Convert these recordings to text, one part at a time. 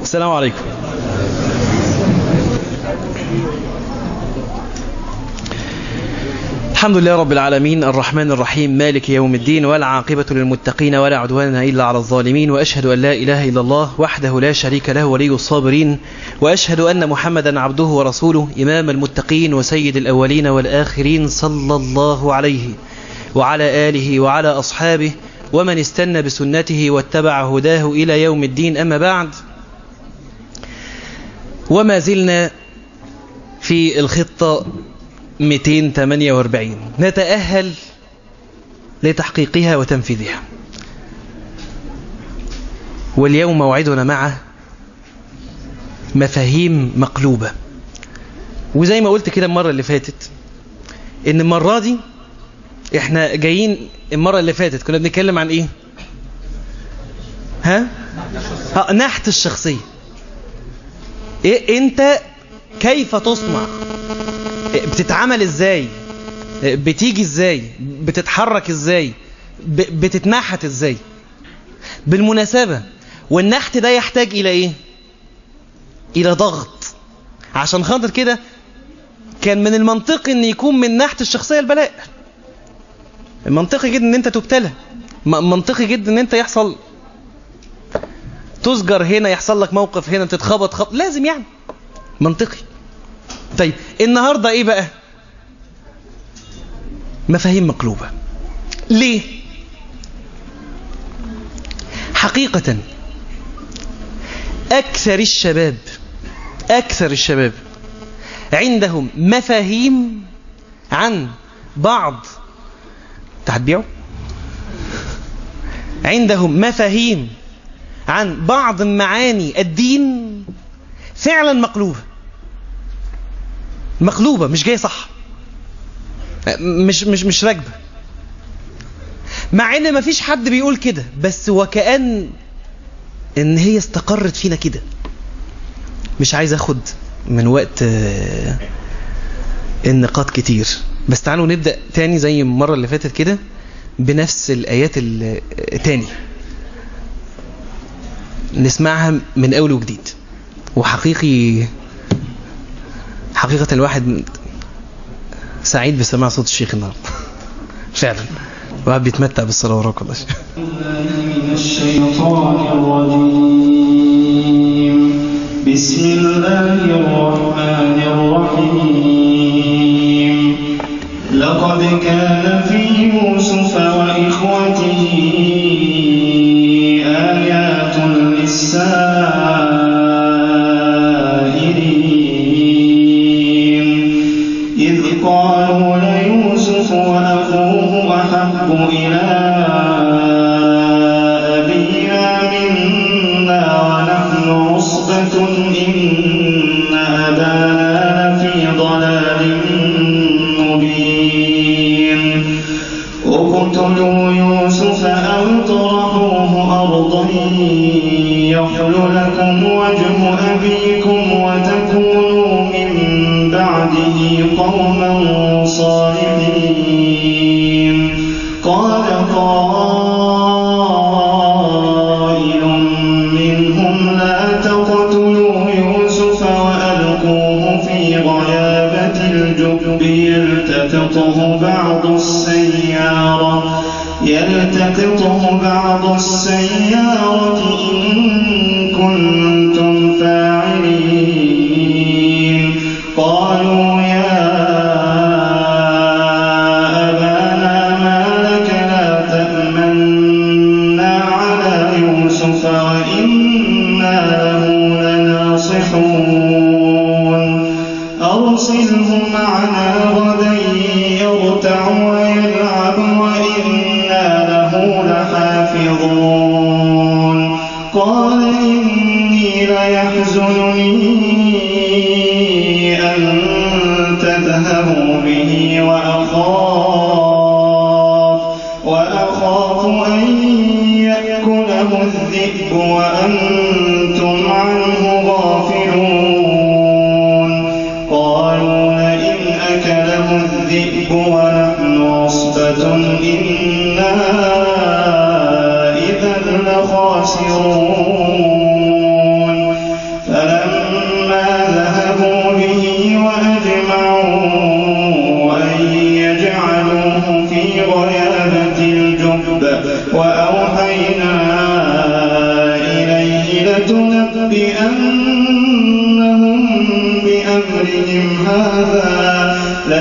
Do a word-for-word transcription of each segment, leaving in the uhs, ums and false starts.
السلام عليكم. الحمد لله رب العالمين الرحمن الرحيم مالك يوم الدين والعاقبة للمتقين ولا عدوان إلا على الظالمين، وأشهد أن لا إله إلا الله وحده لا شريك له ولي الصابرين، وأشهد أن محمدا عبده ورسوله إمام المتقين وسيد الأولين والآخرين صلى الله عليه وعلى آله وعلى أصحابه ومن استنى بسنته واتبع هداه إلى يوم الدين. أما بعد، وما زلنا في الخطة مئتين وثمانية وأربعين نتأهل لتحقيقها وتنفيذها، واليوم موعدنا مع مفاهيم مقلوبة. وزي ما قلت كده المرة اللي فاتت إن المرة دي إحنا جايين، المرة اللي فاتت كنا بنتكلم عن إيه؟ ها؟ ها نحت الشخصية. إيه أنت كيف تصنع؟ بتتعمل ازاي؟ بتيجي ازاي؟ بتتحرك ازاي؟ بتتنحت ازاي؟ بالمناسبة، والنحت ده يحتاج الى ايه؟ الى ضغط. عشان خاطر كده كان من المنطقي ان يكون من نحت الشخصية البلاء. منطقي جدا ان انت تبتلى، منطقي جدا ان انت يحصل تسجر هنا، يحصل لك موقف هنا، تتخبط خبط، لازم يعني منطقي. طيب النهاردة ايه بقى؟ مفاهيم مقلوبة. ليه؟ حقيقة أكثر الشباب أكثر الشباب عندهم مفاهيم عن بعض تحبيعوا عندهم مفاهيم عن بعض معاني الدين فعلا مقلوبة مقلوبة مش جاية صح، مش مش مش راكبة، مع ان ما فيش حد بيقول كده، بس وكأن ان هي استقرت فينا كده. مش عايز اخد من وقت النقاط كتير، بس تعالوا نبدأ تاني زي المرة اللي فاتت كده بنفس الآيات التاني، نسمعها من أول وجديد. وحقيقي حقيقة الواحد سعيد بسماع صوت الشيخ النهارده فعلا، الواحد بيتمتع بالصلاة وراك. الله من الشيطان الرجيم. بسم الله الرحمن الرحيم. لقد كان في يوسف وإخوته آيات للسائلين إذ قالوا ليوسف وأخوه أحب إلى أبينا منا ونحن عصبة إن أبانا لفي ضلال مبين اقتلوا يوسف أو اطرحوه أرضا يخل لكم وجه أبيكم وتكونوا من بعده قوما صالحين. قال قائل منهم لا تقتلوا يوسف وألقوه في غيابة الجب يلتقطه بعض السيارة يلتقطه بعض السيارة إن كنتم فاعلين. قالوا يا أبانا ما لك لا تأمنا على يوسف وإنا له لناصحون. أرسله معنا غدا يرتع ويلعب وإنا له لحافظون. قال إني ليحزنني أن تذهبوا به وأخاف وأخاف أن يأكله الذئب وأنتم عنه غافلون. قالوا لئن أكله الذئب ونحن عصبة إنا إذا لخاسرون. لتنبئنهم بأمرهم هذا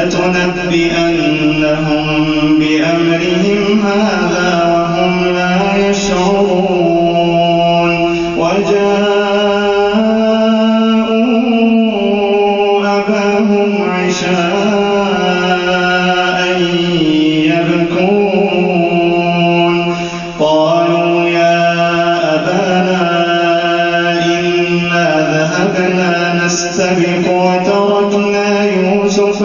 لتنبئنهم بأمرهم هذا وهم لا يشعرون وجاءوا أباهم عشاء يبكون قالوا يا أبانا إنا ذهبنا نستبق وتركنا يوسف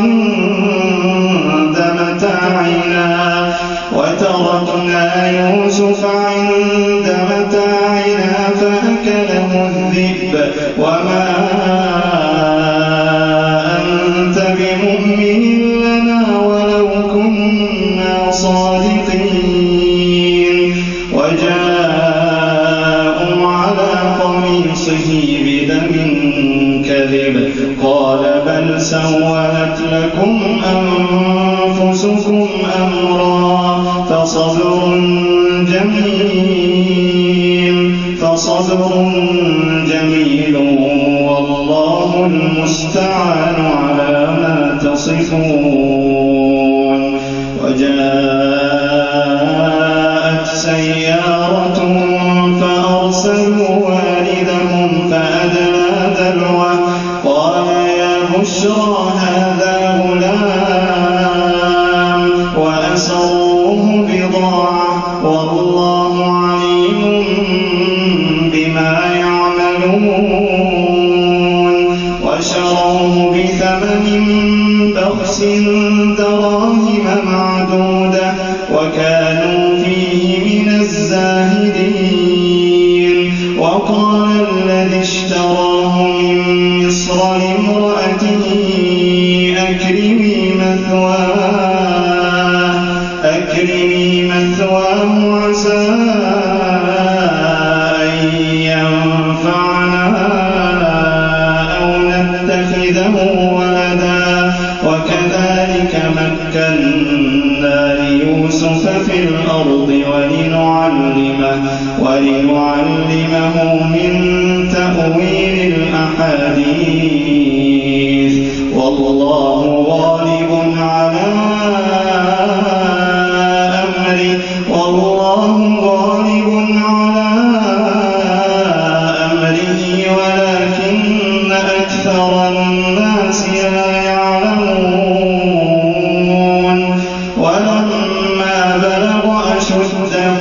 عند متاعنا وتركنا يوسف عند متاعنا فأكله الذئب وما أنت بمؤمن لنا ولو كنا صادقين وجاءوا على قميصه بدم كذب قال بل سولت لكم أنفسكم أمرا فصبر جميل فصبر جميل والله المستعان على ما تصفون وجاءت سيارة فأرسلوا والدهم فأدلى دلوه قال يا بشرى هذا غلام وأسروه بضاعة والله عليم بما يعملون وشروه بثمن بخس دراهم معدودة وكانوا فيه من الزاهدين وقال الذي اشتراه من مصر لامرأته أكرمي مثواه أكرمي مثواه عسى أن ينفعنا أو نتخذه ولدا وكذلك مكنا ليوسف في الأرض ولنعلمه ولنعلمه من تأويل الأحاديث والله غالب على أمره والله غالب على أمره ولكن أكثر الناس لا يعلمون ولما بلغ أشده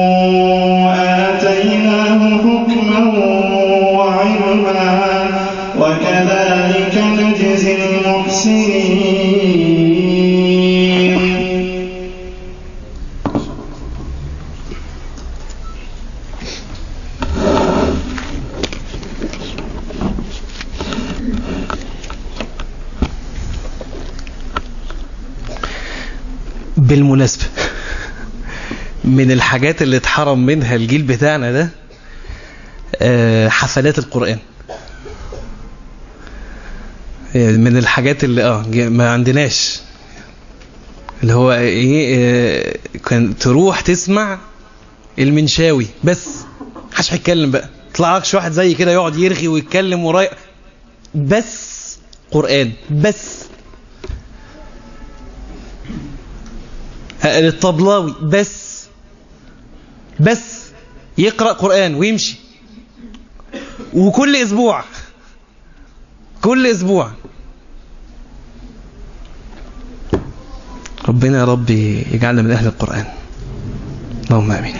آتيناه حكما وعلما وكذلك نجزي المحسنين بالمناسبة من الحاجات اللي اتحرم منها الجيل بتاعنا ده حفلات القرآن. من الحاجات اللي اه ما عندناش اللي هو ايه كان تروح تسمع المنشاوي بس محدش هيتكلم بقى طلع لكش واحد زي كده يقعد يرغي ويتكلم وراي بس قرآن بس الطبلاوي بس بس يقرأ قرآن ويمشي وكل اسبوع كل اسبوع. ربنا يا رب يجعلنا من اهل القرآن اللهم امين.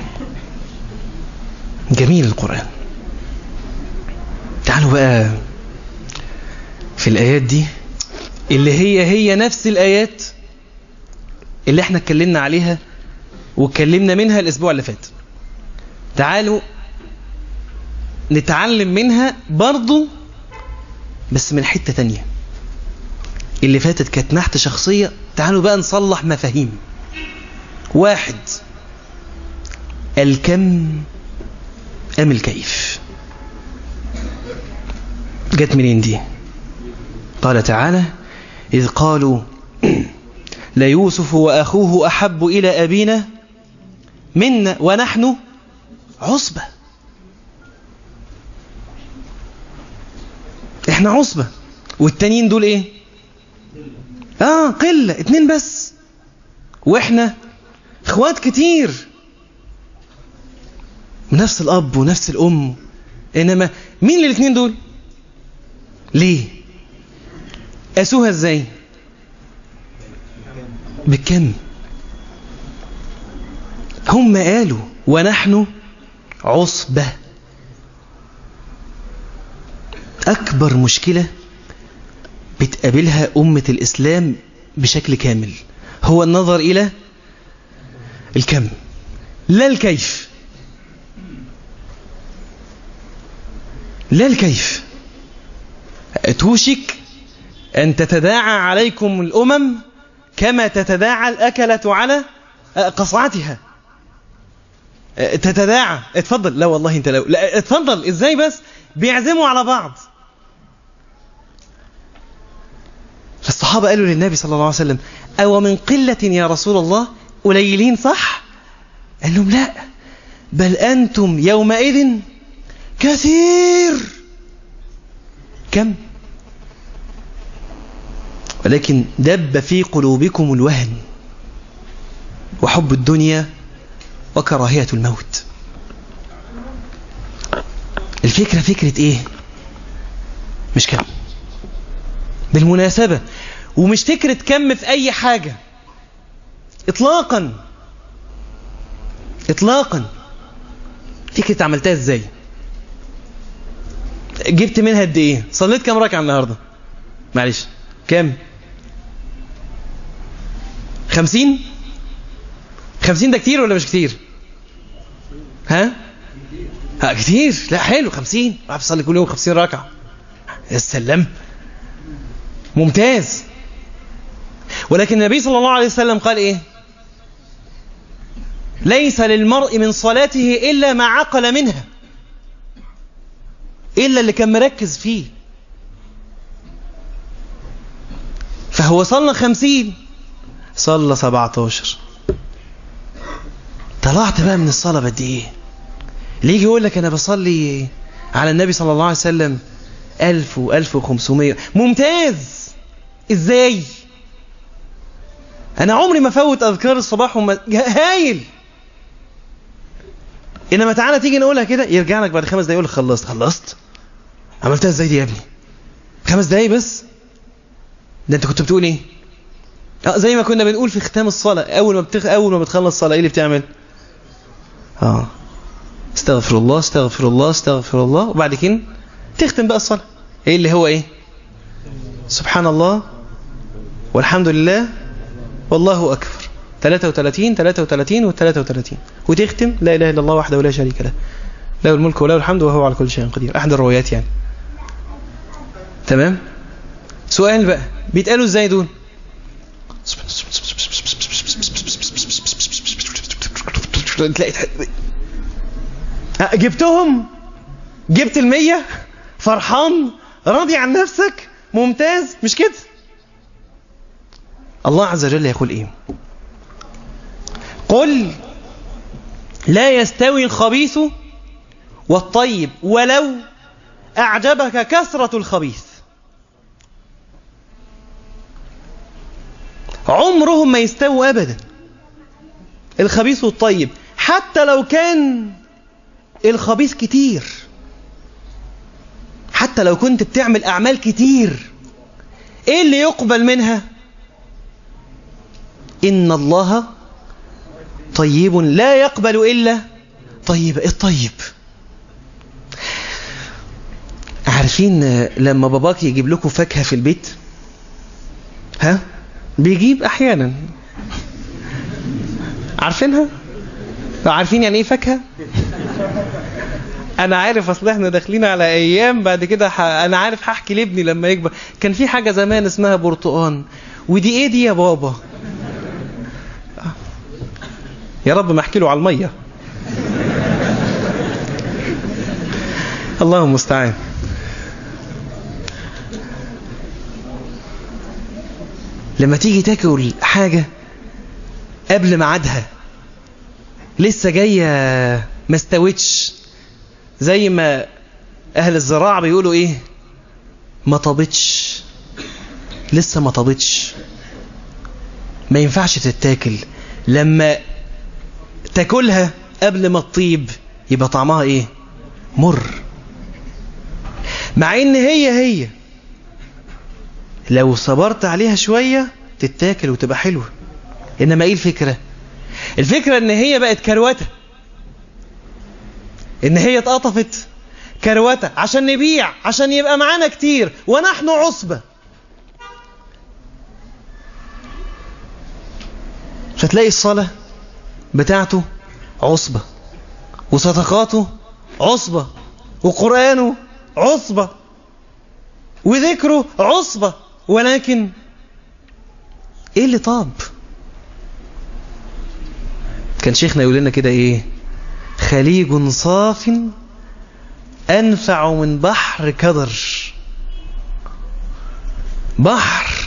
جميل القرآن. تعالوا بقى في الايات دي اللي هي هي نفس الايات اللي احنا اتكلمنا عليها واتكلمنا منها الاسبوع اللي فات. تعالوا نتعلم منها برضو بس من حتة تانية. اللي فاتت كانت نحت شخصية، تعالوا بقى نصلح مفاهيم. واحد، الكم أم الكيف؟ جت منين دي؟ قال تعالى إذ قالوا ليوسف وأخوه أحب إلى أبينا منا ونحن عصبة. احنا عصبة، والتانيين دول ايه؟ اه قلة، اتنين بس، واحنا اخوات كتير ونفس الاب ونفس الام. انما مين الاتنين دول؟ ليه قاسوها ازاي؟ بالكم. هم قالوا ونحن عصبة. أكبر مشكلة بتقابلها أمة الإسلام بشكل كامل هو النظر إلى الكم لا الكيف، لا الكيف. توشك أن تتداعى عليكم الأمم كما تتداعى الأكلة على قصعتها. تتداعى، اتفضل، لا والله انت لو لا اتفضل، ازاي بس بيعزموا على بعض. فالصحابة قالوا للنبي صلى الله عليه وسلم أو من قلة يا رسول الله؟ قليلين صح؟ قال لهم لا، بل أنتم يومئذ كثير. كم؟ ولكن دب في قلوبكم الوهن وحب الدنيا وكراهية الموت. الفكرة فكرة ايه؟ مش كم بالمناسبة، ومش فكرة كم في اي حاجة اطلاقا اطلاقا. فكرة عملتها ازاي؟ جبت منها قد ايه؟ صليت كم ركعة النهاردة؟ معلش كم؟ خمسين؟ خمسين ده كتير ولا مش كتير؟ ها؟ ها كتير؟ لا حلو، خمسين راح تصلي كل يوم خمسين ركعة. يا سلام، ممتاز. ولكن النبي صلى الله عليه وسلم قال ايه؟ ليس للمرء من صلاته إلا ما عقل منها، إلا اللي كان مركز فيه. فهو صلى خمسين، صلى سبعتاشر. طلعت بقى من الصلاة بدي ايه؟ اللي يجي يقول لك انا بصلي على النبي صلى الله عليه وسلم ألف وألف وخمسمية، ممتاز. ازاي؟ انا عمري ما فوت اذكار الصباح وما... هايل. انما تعالى تيجي نقولها كده، يرجع لك بعد خمس دقايق يقول لك خلصت. خلصت؟ عملتها ازاي دي يا ابني؟ خمس دقايق بس؟ ده انت كنت بتقول ايه؟ اه زي ما كنا بنقول في ختام الصلاة، اول ما بتخ... اول ما بتخلص الصلاة ايه اللي بتعمل؟ اه استغفر الله استغفر الله استغفر الله، وبعد كده تختم بقى الصلاة. ايه اللي هو ايه؟ سبحان الله والحمد لله والله اكبر، ثلاثة وثلاثين ثلاثة وثلاثين وثلاثة وثلاثين، وتختم لا اله الا الله وحده لا شريك له، له الملك وله الحمد وهو على كل شيء قدير. احد الروايات يعني. تمام. سؤال بقى، بيتقالوا ازاي دول؟ جبتهم، جبت المية، فرحان راضي عن نفسك، ممتاز. مش كده؟ الله عز وجل يقول ايه؟ قل لا يستوي الخبيث والطيب ولو أعجبك كثرة الخبيث. عمرهم ما يستووا أبدا الخبيث والطيب، حتى لو كان الخبيث كتير، حتى لو كنت بتعمل أعمال كتير. إيه اللي يقبل منها؟ إن الله طيب لا يقبل إلا طيب. الطيب، عارفين لما باباك يجيب لكم فاكهة في البيت، ها بيجيب أحيانا، عارفينها؟ عارفين يعني إيه فاكهة؟ أنا عارف، أصل إحنا داخلين على أيام بعد كده ح... أنا عارف هحكي لابني لما يكبر. كان في حاجة زمان اسمها برتقان، ودي إيه دي يا بابا؟ يا رب ما احكي له على المية. الله المستعان. لما تيجي تاكل حاجة قبل ميعادها، لسه جاية ما استوتش، زي ما أهل الزراعة بيقولوا إيه؟ ما طابتش، لسه ما طابتش، ما ينفعش تتاكل. لما تاكلها قبل ما تطيب يبقى طعمها ايه؟ مر. مع ان هي هي لو صبرت عليها شوية تتاكل وتبقى حلوة. انما ايه الفكرة؟ الفكرة ان هي بقت كروتة، ان هي اتقطفت كروتة عشان نبيع، عشان يبقى معانا كتير، ونحن عصبة. فتلاقي الصلاة بتاعته عصبة، وصدقاته عصبة، وقرآنه عصبة، وذكره عصبة، ولكن ايه اللي طاب؟ كان شيخنا يقول لنا كده ايه؟ خليج صاف أنفع من بحر كدر. بحر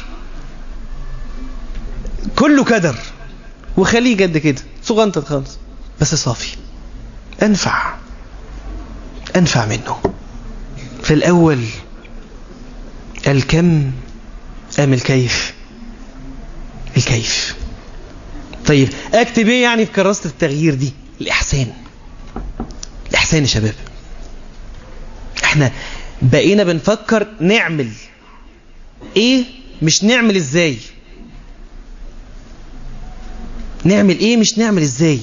كله كدر، وخليج قد كده صغنطة خالص، بس صافي، أنفع أنفع منه. في الأول الكم أم الكيف؟ الكيف. طيب أكتب إيه يعني في كراسة التغيير دي؟ الإحسان. الإحسان يا شباب. احنا بقينا بنفكر نعمل ايه، مش نعمل ازاي. نعمل ايه مش نعمل ازاي.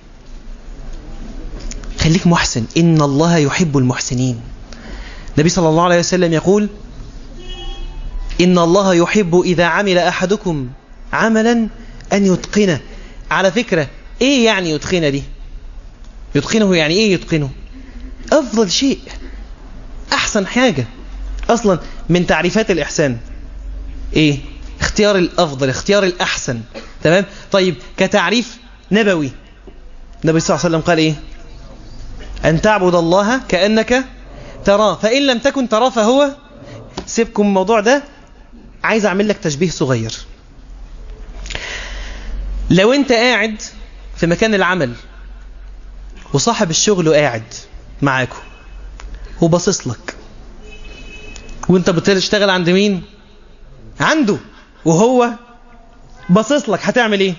خليك محسن، ان الله يحب المحسنين. النبي صلى الله عليه وسلم يقول ان الله يحب اذا عمل احدكم عملا ان يتقنه. على فكرة ايه يعني يتقنه دي؟ يتقنه يعني ايه؟ يتقنه افضل شيء، احسن حاجة. اصلا من تعريفات الاحسان ايه؟ اختيار الافضل، اختيار الاحسن. تمام. طيب كتعريف نبوي، النبي صلى الله عليه وسلم قال ايه؟ ان تعبد الله كأنك تراه فإن لم تكن تراه فهو. سيبكم الموضوع ده، عايز اعمل لك تشبيه صغير. لو انت قاعد في مكان العمل وصاحب الشغل قاعد معاكم وباصص لك، وانت بتشتغل عند مين؟ عنده، وهو باصص لك، هتعمل ايه؟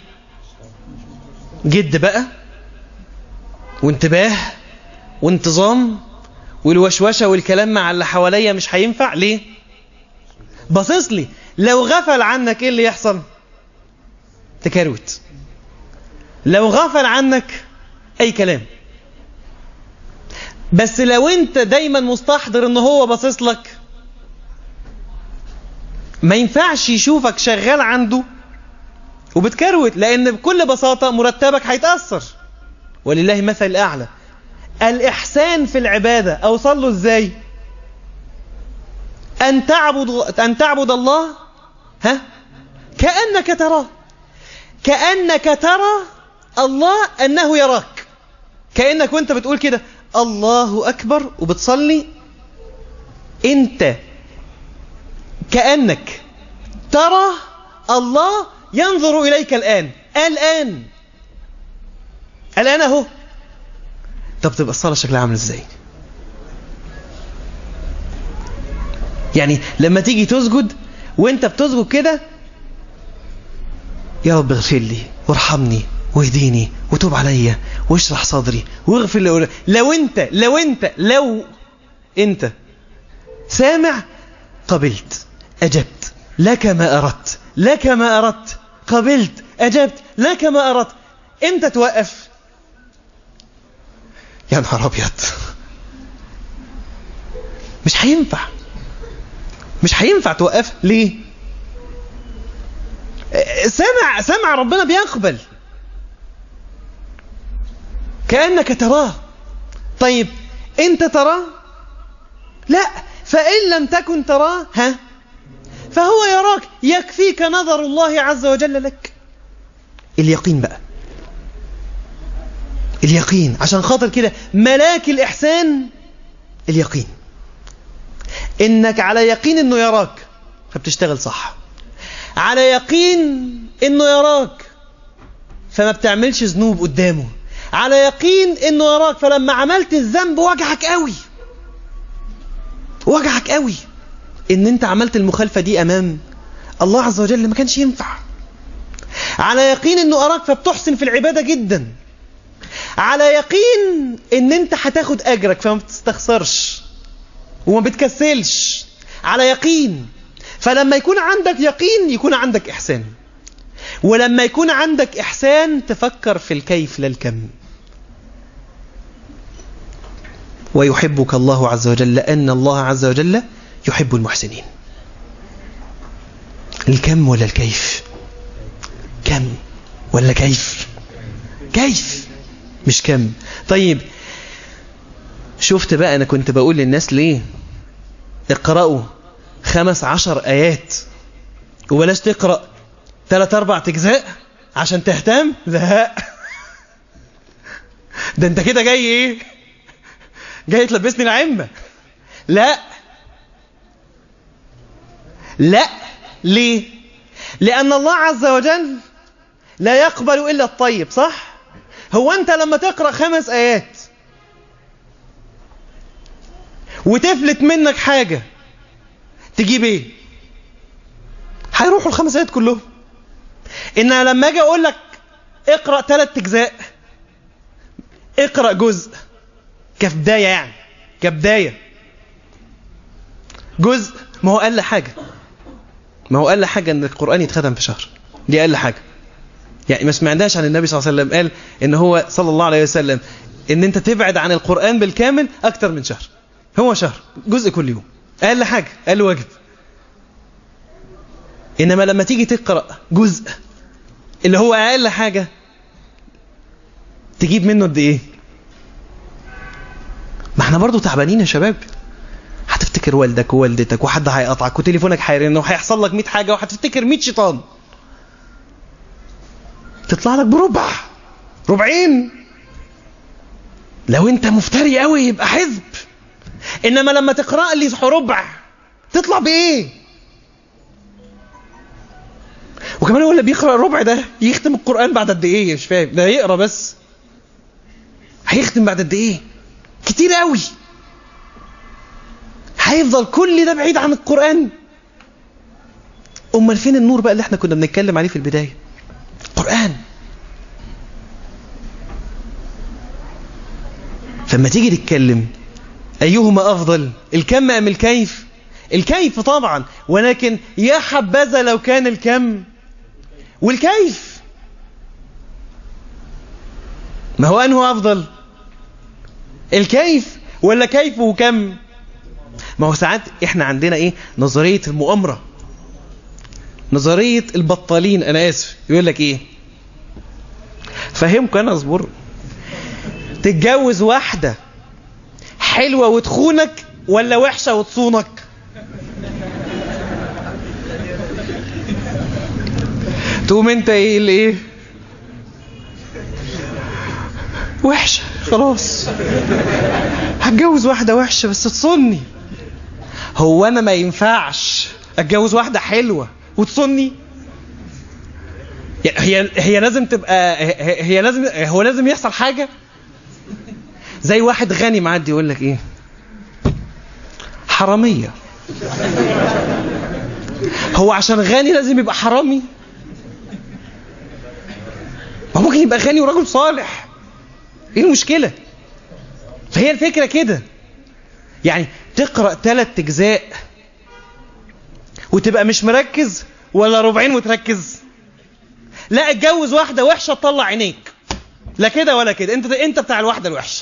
جد بقى، وانتباه، وانتظام، والوشوشه والكلام مع اللي حواليا مش هينفع. ليه؟ باصص لي. لو غفل عنك ايه اللي يحصل؟ تكروت. لو غفل عنك اي كلام. بس لو انت دايما مستحضر ان هو باصص لك، ما ينفعش يشوفك شغال عنده وبتكروت، لان بكل بساطة مرتبك هيتأثر. ولله مثل الأعلى. الإحسان في العبادة أوصل له ازاي؟ أن تعبد أن تعبد الله ها كأنك تراه، كأنك ترى الله أنه يراك. كأنك وانت بتقول كده الله أكبر وبتصلي، انت كأنك ترى الله ينظر إليك الآن الآن الآن أهو. طب تبقى الصلاة شكلها عامل ازاي؟ يعني لما تيجي تسجد وانت بتسجد كده، يا رب اغفر لي وارحمني واهديني وتوب عليا واشرح صدري واغفر لي. لو انت لو انت لو انت سامع قبلت أجبت لك ما أردت، لك ما أردت، قبلت أجبت لك ما أردت. امتى توقف؟ يا نهار أبيض، مش هينفع، مش هينفع توقف. ليه؟ سمع سمع ربنا بيقبل كأنك تراه. طيب انت تراه؟ لا، فإن لم تكن تراه ها فهو يراك. يكفيك نظر الله عز وجل لك. اليقين بقى، اليقين. عشان خاطر كده ملاك الإحسان اليقين، إنك على يقين إنه يراك فبتشتغل صح، على يقين إنه يراك فما بتعملش ذنوب قدامه، على يقين إنه يراك فلما عملت الذنب وجعك قوي، وجعك قوي، ان انت عملت المخالفة دي امام الله عز وجل ما كانش ينفع. على يقين انه اراك فبتحسن في العبادة جدا، على يقين ان انت هتاخد اجرك فما بتستخسرش وما بتكسلش، على يقين. فلما يكون عندك يقين يكون عندك احسان، ولما يكون عندك احسان تفكر في الكيف لا الكم. ويحبك الله عز وجل لأن الله عز وجل يحب المحسنين. الكم ولا الكيف؟ كم ولا كيف؟ كيف مش كم. طيب شفت بقى أنا كنت بقول للناس ليه اقرأوا خمس عشر آيات وبلاش تقرأ ثلاث أربع أجزاء عشان تهتم؟ لا ده انت كده جاي ايه؟ جاي تلبسني العمة. لا لا. ليه؟ لأن الله عز وجل لا يقبل إلا الطيب. صح؟ هو أنت لما تقرأ خمس آيات وتفلت منك حاجة تجيب ايه؟ هيروحوا الخمس آيات كلهم. إن لما أجي أقول لك اقرأ ثلاث أجزاء، اقرأ جزء كبداية، يعني كبداية جزء، ما هو أقل حاجة ما هو أقل حاجة أن القرآن يتختم في شهر، دي أقل حاجة. يعني ما سمعناش عن النبي صلى الله عليه وسلم قال إن هو صلى الله عليه وسلم إن أنت تبعد عن القرآن بالكامل أكتر من شهر. هو شهر جزء كل يوم أقل حاجة، أقل واجب. إنما لما تيجي تقرأ جزء اللي هو أقل حاجة تجيب منه قد إيه؟ ما احنا برضو تعبانين يا شباب. هتفتكر والدك ووالدتك وحد هيقطعك وتليفونك هيرن وهيحصل لك مية حاجة وهتفتكر مية شيطان، تطلع لك بربع ربعين. لو انت مفتري قوي يبقى حزب. انما لما تقرأ لي ربع تطلع بايه؟ وكمان هو اللي بيقرأ الربع ده يختم القرآن بعد قد ايه؟ مش فاهم. ده يقرأ بس هيختم بعد قد ايه؟ كتير قوي. هيفضل كل ده بعيد عن القرآن. امال فين النور بقى اللي احنا كنا بنتكلم عليه في البداية؟ القرآن. فلما تيجي تتكلم ايهما افضل، الكم ام الكيف؟ الكيف طبعا، ولكن يا حبذا لو كان الكم والكيف. ما هو انه افضل، الكيف ولا كيف وكم؟ ما هو ساعات احنا عندنا ايه؟ نظرية المؤامرة، نظرية البطالين. انا اسف. يقول لك ايه؟ فهمك انا اصبر. تتجوز واحدة حلوة وتخونك ولا وحشة وتصونك؟ تقوم انت ايه اللي ايه؟ وحشة. خلاص هتجوز واحدة وحشة بس تصني. هو انا ما ينفعش اتجوز واحدة حلوة وتصني؟ هي هي لازم تبقى هي لازم هو لازم يحصل حاجة. زي واحد غني معدي يقول لك ايه؟ حرامية. هو عشان غني لازم يبقى حرامي؟ ما ممكن يبقى غني ورجل صالح. ايه المشكلة؟ فهي الفكرة كده. يعني تقرأ ثلاث اجزاء وتبقى مش مركز، ولا ربعين وتركز؟ لا، اتجوز واحدة وحشة تطلع عينيك. لا كده ولا كده. انت انت بتاع الواحدة الوحشة.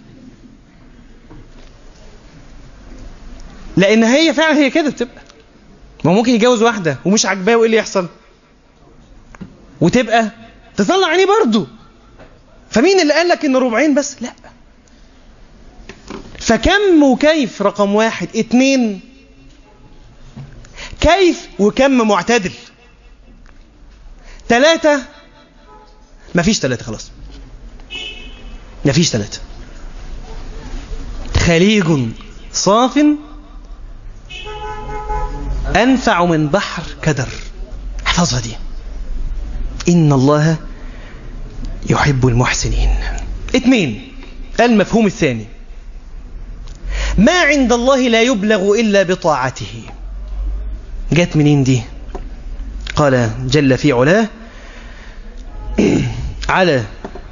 لان هي فعلا هي كده بتبقى. ما ممكن يتجوز واحدة ومش عاجباه وايه اللي يحصل؟ وتبقى تطلع عينيه برضو. فمين اللي قال لك ان ربعين بس؟ لا. فكم وكيف رقم واحد. اتنين، كيف وكم معتدل. تلاتة، مفيش تلاتة. خلاص مفيش تلاتة. خليج صاف أنفع من بحر كدر. احفظها دي. إن الله يحب المحسنين. اثنين، المفهوم الثاني، ما عند الله لا يبلغ إلا بطاعته. جت منين دي؟ قال جل في علاه على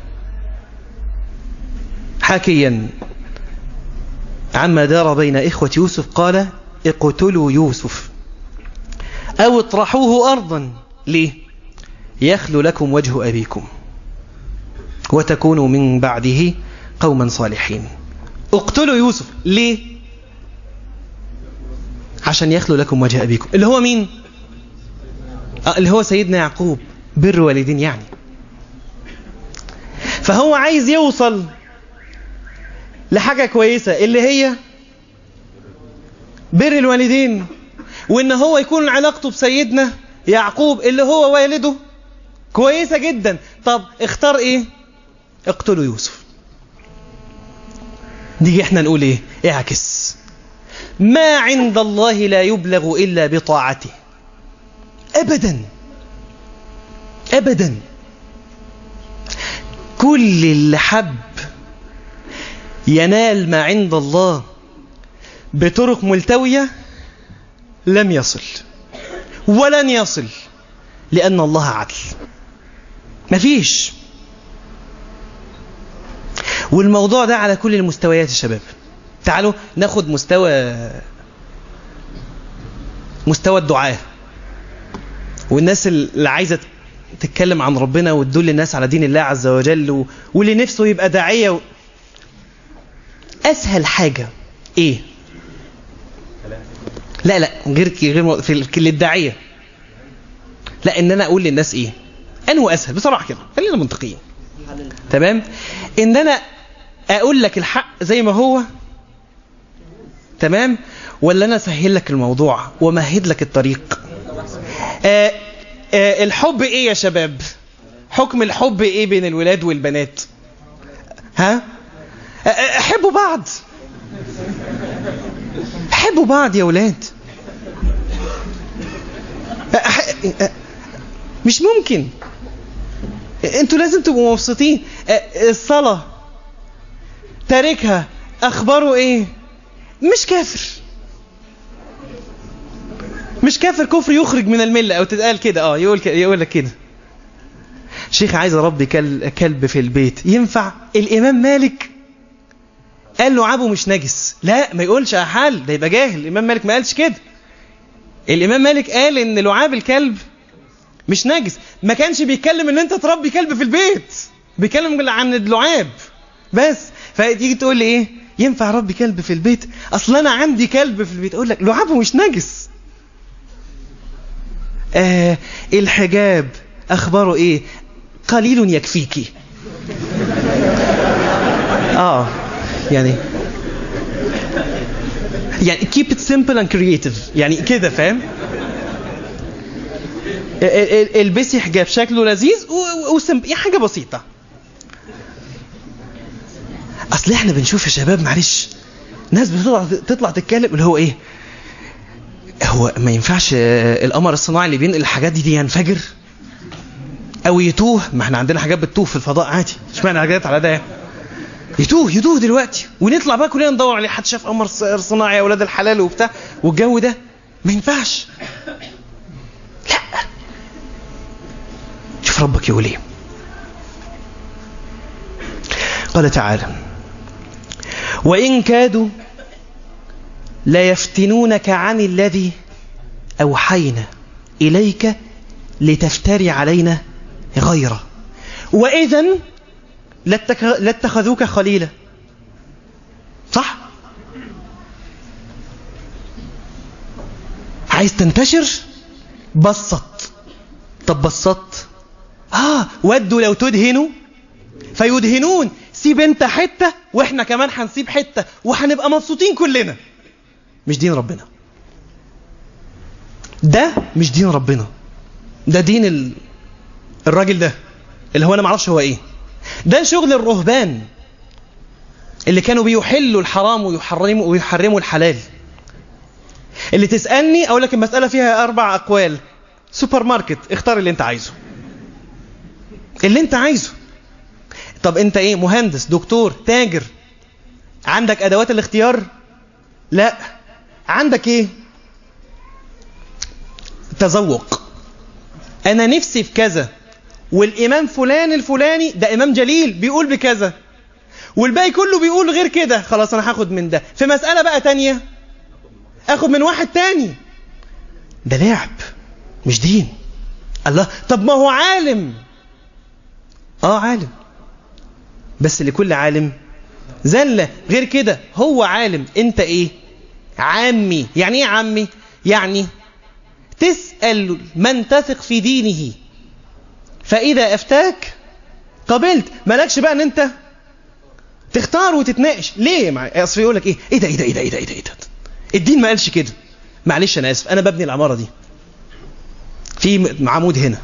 حاكيا عما دار بين إخوة يوسف قال اقتلوا يوسف أو اطرحوه أرضا ليه؟ يخلو لكم وجه أبيكم وتكونوا من بعده قوما صالحين. اقتلوا يوسف ليه؟ عشان يخلو لكم وجه أبيكم اللي هو مين؟ اللي هو سيدنا يعقوب بر والدين يعني. فهو عايز يوصل لحاجة كويسة اللي هي بر الوالدين، وإن هو يكون علاقته بسيدنا يعقوب اللي هو والده كويسة جدا. طب اختار ايه؟ اقتلوا يوسف. نيجي احنا نقول ايه؟ اعكس ما عند الله لا يبلغ إلا بطاعته. أبدا أبدا. كل اللي حب ينال ما عند الله بطرق ملتوية لم يصل ولن يصل، لأن الله عدل. مفيش. والموضوع ده على كل المستويات يا شباب. تعالوا ناخد مستوى مستوى الدعاء والناس اللي عايزة تتكلم عن ربنا وتدل الناس على دين الله عز وجل، واللي نفسه يبقى داعية و... أسهل حاجة إيه؟ لا لا غير غير في الداعية. لا إن أنا أقول للناس إيه؟ أنه أسهل بصراحة كده، خلينا منطقيين. تمام؟ إن أنا أقول لك الحق زي ما هو، تمام؟ ولا أنا أسهل لك الموضوع ومهد لك الطريق؟ آه آه الحب إيه يا شباب؟ حكم الحب إيه بين الولاد والبنات؟ ها؟ آه أحبوا بعض، أحبوا بعض يا ولاد. أح... مش ممكن. انتوا لازم تبقوا مبسوطين. الصلاة تاركها اخباره ايه؟ مش كافر، مش كافر كفر يخرج من الملة او تتقال كده. اه يقول كده، يقول لك كده شيخ عايز اربي كلب في البيت ينفع؟ الامام مالك قال له عبه مش نجس. لا ما يقولش يا حال، ده يبقى جاهل. الامام مالك ما قالش كده. الامام مالك قال ان لعاب الكلب مش نجس. ما كانش بيتكلم ان انت تربي كلب في البيت، بيتكلم عن اللعاب بس. فتيجي تقول لي ايه؟ ينفع ربي كلب في البيت؟ اصل انا عندي كلب في البيت. اقول لك لعابه مش نجس. آه الحجاب اخباره ايه؟ قليل يكفيكي. اه يعني يعني keep it simple and creative يعني كده، فاهم؟ البسي حجاب شكله لذيذ وسمب، يعني حاجة بسيطة. اصل احنا بنشوف يا شباب معلش ناس بتطلع تطلع تتكلم اللي هو ايه، هو ما ينفعش القمر الصناعي اللي بينقل الحاجات دي دي ينفجر او يتوه؟ ما احنا عندنا حاجات بتتوه في الفضاء عادي، اشمعنى حاجات على ده يتوه يتوه دلوقتي ونطلع بقى كلنا ندور عليه؟ حد شاف قمر صناعي يا اولاد الحلال وبتاع والجو ده؟ ما ينفعش. لا، شوف ربك يقول ايه. قال تعالى: وإن كادوا ليفتنونك عن الذي أوحينا إليك لتفتري علينا غيره وإذن لاتخذوك خليلا. صح؟ عايز تنتشر؟ بسط. طب بسط؟ آه ودوا لو تدهنوا فيدهنون. سيب انت حتة واحنا كمان هنسيب حتة وهنبقى مبسوطين كلنا. مش دين ربنا ده، مش دين ربنا ده. دين ال... الراجل ده اللي هو انا معرفش هو ايه. ده شغل الرهبان اللي كانوا بيحلوا الحرام ويحرموا ويحرموا الحلال. اللي تسألني اقول لك المسألة فيها اربع اقوال. سوبر ماركت، اختار اللي انت عايزه، اللي انت عايزه. طب انت ايه؟ مهندس، دكتور، تاجر، عندك ادوات الاختيار؟ لا. عندك ايه؟ تذوق. انا نفسي في كذا، والامام فلان الفلاني ده امام جليل بيقول بكذا، والباقي كله بيقول غير كده، خلاص انا هاخد من ده. في مسألة بقى تانية اخد من واحد تاني. ده لعب مش دين. الله، طب ما هو عالم. اه عالم، بس لكل عالم زلة. غير كده هو عالم، انت ايه؟ عامي. يعني ايه عامي؟ يعني تسأل من تثق في دينه، فإذا أفتاك قبلت. مالكش بقى ان انت تختار وتتناقش. ليه؟ مع اصل يقول لك ايه ايه ده ايه ده ايه ده ايه ده ايه ده, إيه ده؟ الدين ما قالش كده. معلش انا اسف، انا ببني العمارة دي في عمود هنا،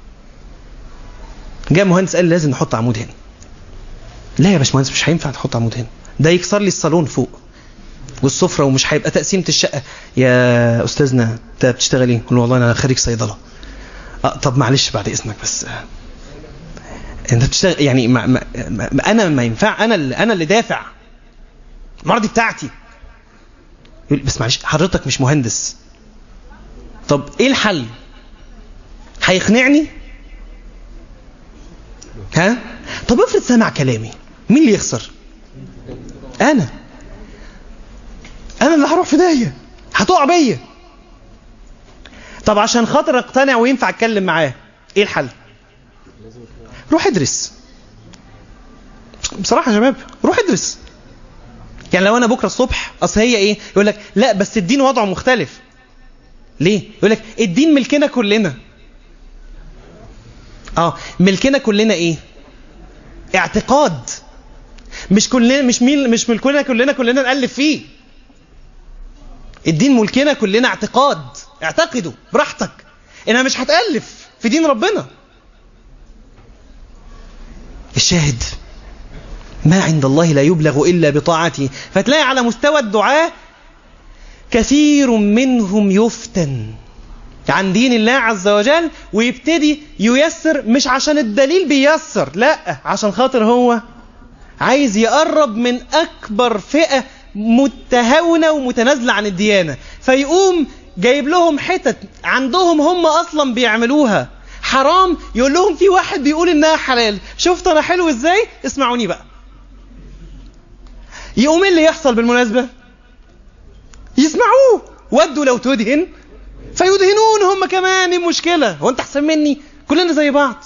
جاء مهندس قال لي لازم نحط عمود هنا. لا يا باشمهندس مش هينفع تحط عمود هنا، ده يكسر لي الصالون فوق والسفرة، ومش هيبقى تقسيمة الشقة. يا أستاذنا أنت بتشتغل إيه؟ قل له والله أنا خريج صيدلة. أه طب معلش بعد إذنك بس أه. أنت بتشتغل يعني ما ما ما أنا ما ينفع، أنا اللي أنا اللي دافع المرضي بتاعتي. بس معلش حضرتك مش مهندس. طب إيه الحل؟ هيقنعني؟ ها؟ طب افرض سمع كلامي، مين اللي يخسر؟ أنا أنا اللي هروح في داهية، هتقع بيا. طب عشان خاطر اقتنع وينفع اتكلم معاه، ايه الحل؟ روح ادرس. بصراحة يا شباب روح ادرس. يعني لو انا بكرة الصبح اصل هي ايه؟ يقول لك لا بس الدين وضعه مختلف. ليه؟ يقول لك الدين ملكنا كلنا. اه ملكنا كلنا ايه؟ اعتقاد. مش كلنا مش مين مش ملكنا كلنا كلنا نألف فيه. الدين ملكنا كلنا اعتقاد. اعتقدوا براحتك، انها مش هتألف في دين ربنا. الشاهد ما عند الله لا يبلغ إلا بطاعته. فتلاقي على مستوى الدعاء كثير منهم يفتن عن دين الله عز وجل، ويبتدي ييسر مش عشان الدليل بييسر، لا عشان خاطر هو عايز يقرب من أكبر فئة متهاونة ومتنازلة عن الديانة، فيقوم جايب لهم حتت عندهم هم أصلا بيعملوها حرام، يقول لهم في واحد بيقول إنها حلال، شفت أنا حلو إزاي؟ اسمعوني بقى. يقوم اللي يحصل بالمناسبة يسمعوه. ودوا لو تدهن فيدهنون هم كمان. المشكلة هو أنت أحسن مني؟ كلنا زي بعض.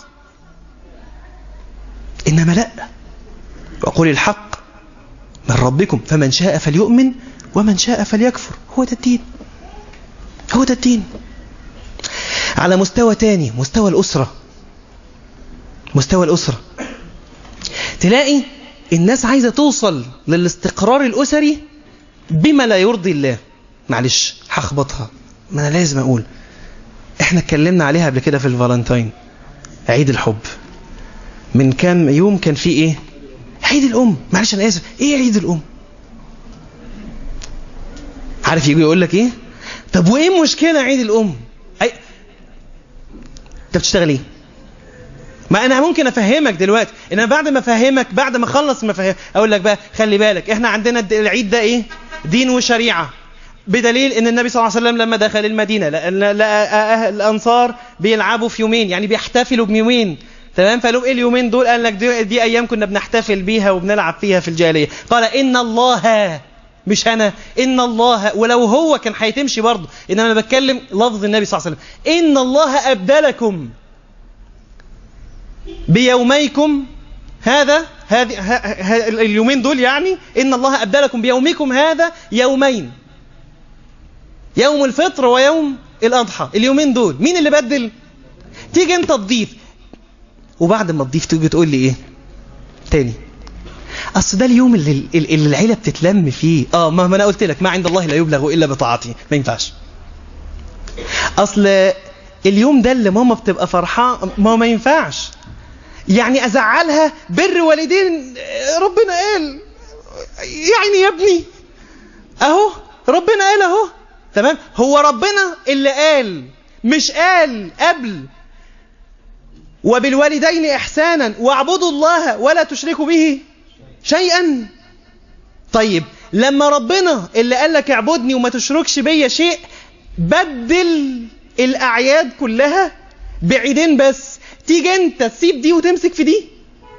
إنما لا، وقل الحق من ربكم فمن شاء فليؤمن ومن شاء فليكفر. هو ده الدين، هو ده الدين. على مستوى تاني، مستوى الأسرة. مستوى الأسرة تلاقي الناس عايزة توصل للاستقرار الأسري بما لا يرضي الله. معلش هخبطها، ما أنا لازم أقول. احنا اتكلمنا عليها قبل كده في الفالنتين، عيد الحب. من كام يوم كان في ايه؟ عيد الأم. معلش أنا آسف، ايه عيد الأم؟ عارف يجي يقول لك ايه؟ طب وايه مشكلة عيد الأم؟ أي... انت بتشتغل ايه؟ ما انا ممكن افهمك دلوقتي، انما بعد ما افهمك، بعد ما اخلص ما افهم اقول لك بقى خلي بالك احنا عندنا العيد ده ايه؟ دين وشريعة. بدليل ان النبي صلى الله عليه وسلم لما دخل المدينة لقى اهل الانصار بيلعبوا في يومين، يعني بيحتفلوا بيومين. تمام؟ فقالوا ايه اليومين دول؟ قال لك دي, دي ايام كنا بنحتفل بيها وبنلعب فيها في الجاهلية. قال ان الله، مش انا، ان الله. ولو هو كان هيتمشي برضه، انما انا بتكلم لفظ النبي صلى الله عليه وسلم. ان الله ابدلكم بيوميكم هذا، هذه اليومين دول، يعني ان الله ابدلكم بيومكم هذا يومين، يوم الفطر ويوم الاضحى. اليومين دول مين اللي بدل؟ تيجي انت تضيف، وبعد ما تضيف تيجي تقول لي ايه تاني؟ اصل ده اليوم اللي, اللي العيله بتتلم فيه. اه ما انا قلت لك ما عند الله لا يبلغ الا بطاعته. ما ينفعش. اصل اليوم ده اللي ماما بتبقى فرحان، ما ما ينفعش يعني ازعلها. بر والدين ربنا قال، يعني يا ابني اهو ربنا قال اهو. تمام؟ هو ربنا اللي قال، مش قال قبل وبالوالدين احسانا واعبدوا الله ولا تشركوا به شيئا؟ طيب لما ربنا اللي قال لك اعبدني وما تشركش بيا شيء بدل الأعياد كلها بعيدين بس، تيجي انت تسيب دي وتمسك في دي؟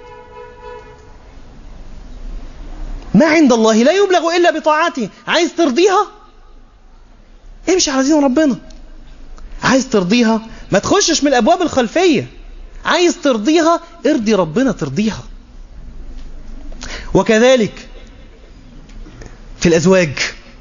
ما عند الله لا يبلغ إلا بطاعته. عايز ترضيها امشي على دين ربنا. عايز ترضيها ما تخشش من الأبواب الخلفية. عايز ترضيها ارضي ربنا ترضيها. وكذلك في الأزواج.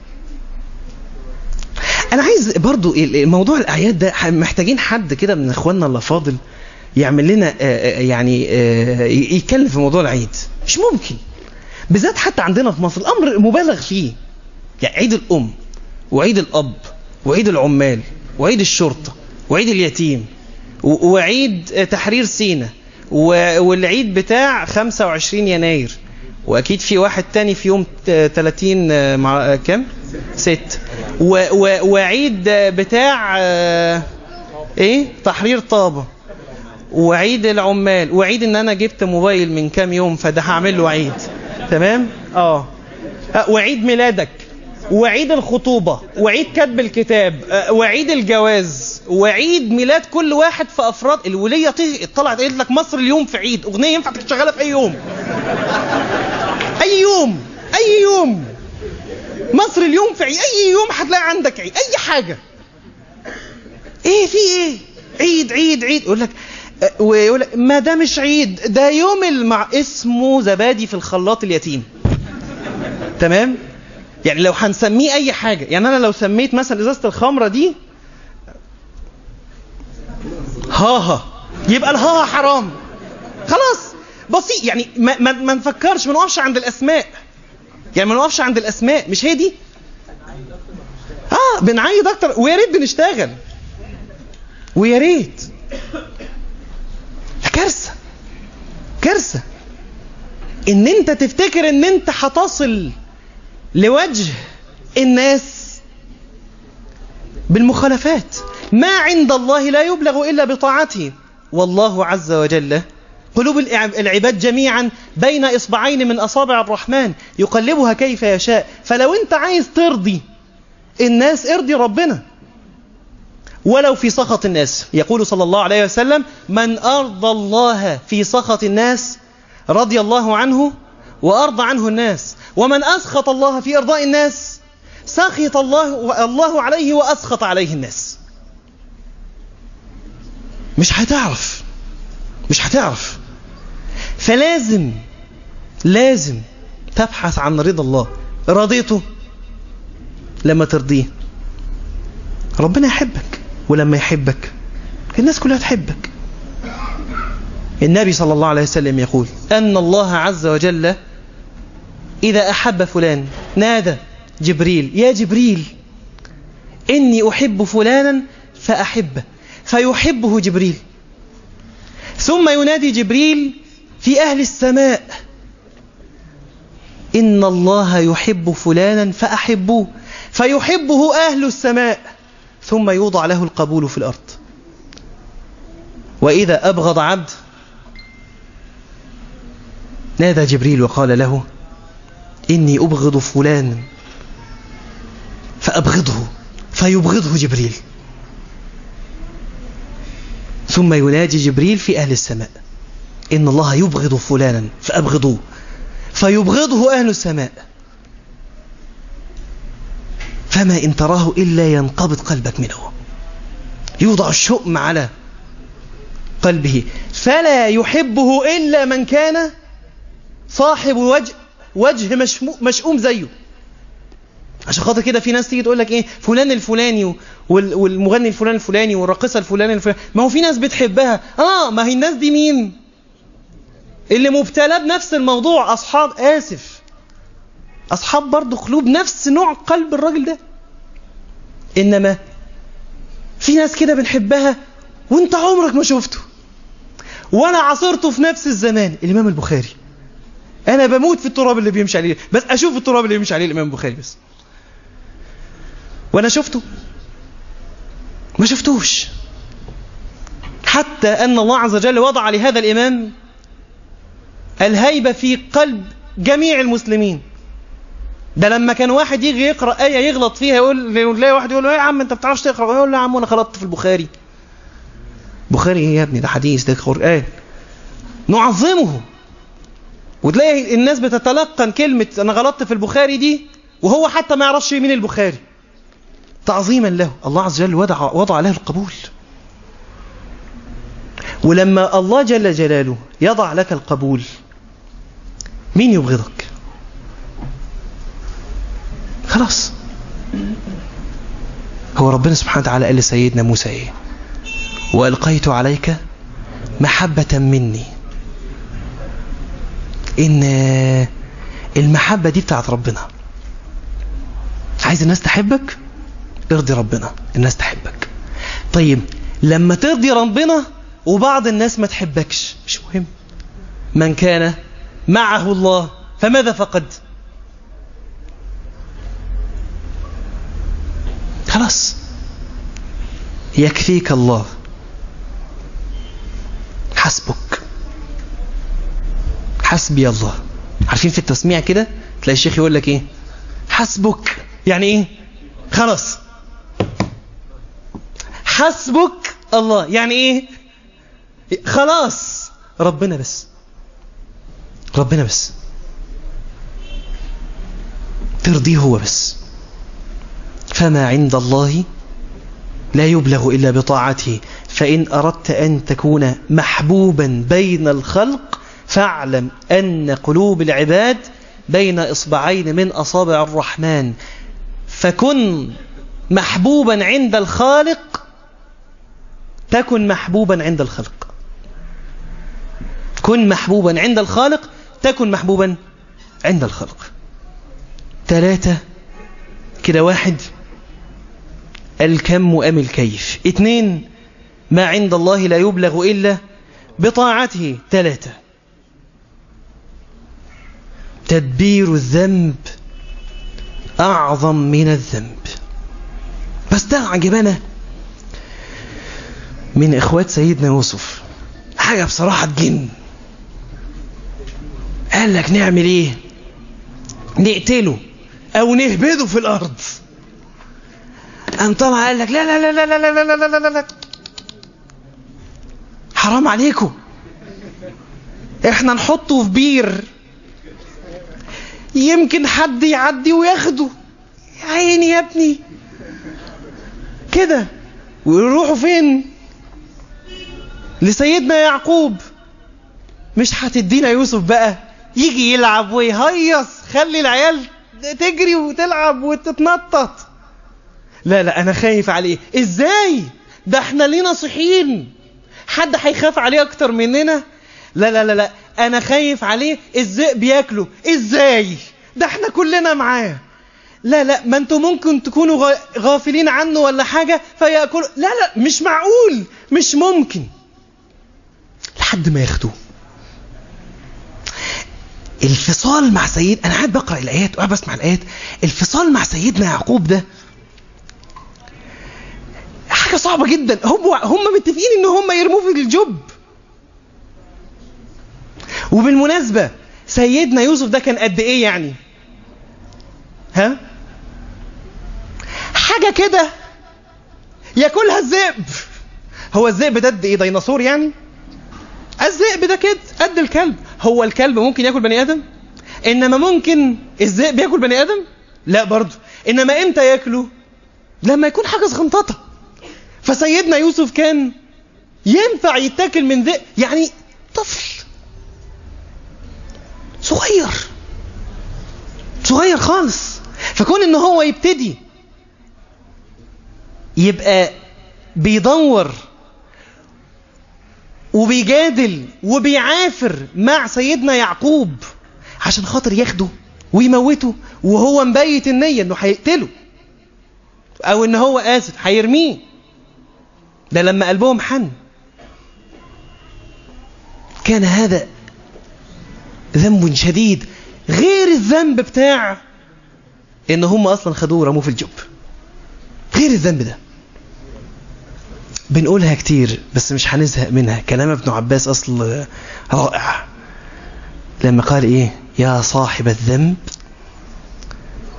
أنا عايز برضو موضوع الأعياد ده محتاجين حد كده من إخواننا الأفاضل يعمل لنا يعني يتكلم في موضوع العيد. مش ممكن بالذات حتى عندنا في مصر الأمر مبالغ فيه. يعني عيد الأم وعيد الأب وعيد العمال وعيد الشرطة وعيد اليتيم وعيد تحرير سيناء والعيد بتاع خمسة وعشرين يناير، وأكيد في واحد تاني في يوم ثلاثين مع كم؟ ست. وعيد بتاع ايه؟ تحرير طابة، وعيد العمال، وعيد ان انا جبت موبايل من كام يوم فده هعمل له عيد. تمام؟ اه وعيد ميلادك وعيد الخطوبة وعيد كتب الكتاب وعيد الجواز وعيد ميلاد كل واحد في أفراد الولية. طلعت قالت لك مصر اليوم في عيد، أغنية ينفع تشغلها في أي يوم، أي يوم أي يوم. مصر اليوم في عيد، أي يوم هتلاقي عندك عيد، أي حاجة. إيه في إيه؟ عيد عيد عيد. يقول لك ويقول لك ما ده مش عيد، ده يوم المع اسمه زبادي في الخلاط اليتيم. تمام؟ يعني لو هنسميه اي حاجة، يعني انا لو سميت مثلا ازازة الخمرة دي هاها، يبقى الهاها حرام. خلاص بسيط. يعني ما, ما, ما نفكرش، ما نقفش عند الاسماء. يعني ما نقفش عند الاسماء، مش هي دي. اه بنعيد اكتر، ويا ريت بنشتغل، ويا ريت. كارثة كارثة ان انت تفتكر ان انت هتصل لوجه الناس بالمخالفات. ما عند الله لا يبلغ إلا بطاعته. والله عز وجل قلوب العباد جميعا بين إصبعين من أصابع الرحمن يقلبها كيف يشاء. فلو أنت عايز ترضي الناس ارضي ربنا ولو في سخط الناس. يقول صلى الله عليه وسلم: من أرضى الله في سخط الناس رضي الله عنه وأرضى عنه الناس، ومن أسخط الله في إرضاء الناس سخط الله الله عليه وأسخط عليه الناس. مش هتعرف مش هتعرف فلازم لازم تبحث عن رضا الله. رضيته لما ترضيه ربنا يحبك، ولما يحبك الناس كلها تحبك. النبي صلى الله عليه وسلم يقول أن الله عز وجل إذا أحب فلان نادى جبريل: يا جبريل إني أحب فلانا فأحبه، فيحبه جبريل. ثم ينادي جبريل في أهل السماء: إن الله يحب فلانا فأحبوه، فيحبه أهل السماء، ثم يوضع له القبول في الأرض. وإذا أبغض عبد نادى جبريل وقال له: إني أبغض فلانا فأبغضه، فيبغضه جبريل. ثم ينادي جبريل في أهل السماء: إن الله يبغض فلانا فأبغضوه، فيبغضه أهل السماء. فما إن تراه إلا ينقبض قلبك منه، يوضع الشؤم على قلبه، فلا يحبه إلا من كان صاحب وجه وجه مشؤوم زيه. عشان خاطر كده في ناس تيجي تقول لك ايه فلان الفلاني والمغني الفلاني الفلاني والراقصه الفلاني الفلاني. ما هو في ناس بتحبها. اه ما هي الناس دي مين؟ اللي مبتلى بنفس الموضوع. اصحاب اسف اصحاب برضو قلوب نفس نوع قلب الراجل ده. انما في ناس كده بنحبها وانت عمرك ما شفته، وانا عاصرته في نفس الزمان. الامام البخاري انا بموت في التراب اللي بيمشي عليه، بس اشوف التراب اللي بيمشي عليه الامام البخاري بس. وانا شفته ما شفتوش. حتى ان الله عز وجل وضع لهذا الامام الهيبة في قلب جميع المسلمين. ده لما كان واحد يجي يقرأ آية يغلط فيها يقول لا واحد يقول له يا عم انت بتعرفش تقرأ، يقول له يا عم انا غلطت في البخاري. بخاري ايه يا ابني؟ ده حديث، ده قرآن. نعظمه. وتلاقي الناس بتتلقن كلمة انا غلطت في البخاري دي وهو حتى ما يعرفش مين البخاري، تعظيما له. الله عز وجل وضع, وضع له القبول. ولما الله جل جلاله يضع لك القبول مين يبغضك؟ خلاص. هو ربنا سبحانه وتعالى قال لسيدنا موسى ايه؟ وألقيت عليك محبة مني. إن المحبة دي بتاعت ربنا. عايز الناس تحبك؟ ارضي ربنا الناس تحبك. طيب لما ترضي ربنا وبعض الناس ما تحبكش مش مهم. من كان معه الله فماذا فقد؟ خلاص يكفيك الله، حسبك، حسبي الله. عارفين في التسميع كده تلاقي الشيخ يقول لك ايه؟ حسبك. يعني ايه؟ خلاص حسبك الله. يعني ايه؟ خلاص ربنا بس، ربنا بس، ترضيه هو بس. فما عند الله لا يبلغ إلا بطاعته، فإن أردت أن تكون محبوبا بين الخلق فاعلم أن قلوب العباد بين إصبعين من أصابع الرحمن، فكن محبوبا عند الخالق تكن محبوبا عند الخلق. كن محبوبا عند الخالق تكن محبوبا عند الخلق. ثلاثة كده. واحد الكم أم الكيف. اثنين ما عند الله لا يبلغ إلا بطاعته. ثلاثة تدبير الذنب أعظم من الذنب. بستعجب أنا من إخوات سيدنا يوسف حاجة بصراحة تجن. قال لك نعمل إيه؟ نقتله أو نهبده في الأرض. قام طبعا قال لك لا لا لا لا لا لا لا لا لا حرام عليكم، احنا نحطه في بير يمكن حد يعدي وياخده. يا عيني يا ابني كده. ويروحوا فين؟ لسيدنا يعقوب. مش هتدينا يوسف بقى يجي يلعب ويهيص، خلي العيال تجري وتلعب وتتنطط. لا لا انا خايف عليه. ازاي؟ ده احنا لينا صحيين، حد هيخاف عليه اكتر مننا؟ لا لا لا لا انا خايف عليه. الذئب ياكله ازاي؟ ده احنا كلنا معاه. لا لا ما انتوا ممكن تكونوا غافلين عنه ولا حاجة فيأكلوا. لا لا مش معقول، مش ممكن. لحد ما ياخدوه. الفصال مع سيد، انا قاعد بقرأ الايات وقاعد بسمع الايات. الفصال مع سيدنا يعقوب ده حاجة صعبة جدا. هم هم متفقين ان هم يرموه في الجب. وبالمناسبة سيدنا يوسف ده كان قد ايه يعني؟ ها؟ حاجة كده ياكلها الذئب. هو الذئب ده قد ايه؟ ديناصور يعني؟ الذئب ده كده قد الكلب. هو الكلب ممكن ياكل بني ادم؟ انما ممكن الذئب ياكل بني ادم؟ لا برضه. انما امتى ياكله؟ لما يكون حاجة صغنططة. فسيدنا يوسف كان ينفع يتاكل من ذئب، يعني طفل صغير صغير خالص. فكون ان هو يبتدي يبقى بيدور وبيجادل وبيعافر مع سيدنا يعقوب عشان خاطر ياخده ويموته، وهو مبيت النية انه هيقتله او ان هو اسف هيرميه. ده لما قلبهم حن. كان هذا ذنب شديد غير الذنب بتاع ان هم اصلا خدوه ورموه في الجب. غير الذنب ده بنقولها كتير بس مش هنزهق منها. كلام ابن عباس اصل رائع لما قال ايه؟ يا صاحب الذنب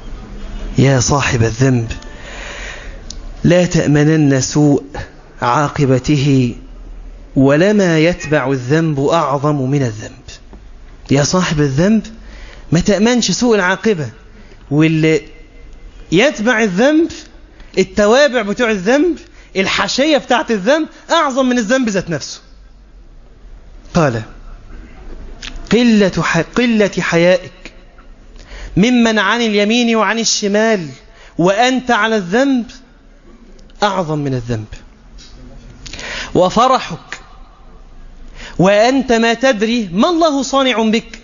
يا صاحب الذنب لا تأمنن سوء عاقبته ولما يتبع الذنب أعظم من الذنب. يا صاحب الذنب ما تأمنش سوء العاقبة، واللي يتبع الذنب التوابع بتوع الذنب الحاشية بتاعت الذنب أعظم من الذنب ذات نفسه. قال قلة, ح... قلة حيائك ممن عن اليمين وعن الشمال وأنت على الذنب أعظم من الذنب، وفرحك وأنت ما تدري ما الله صانع بك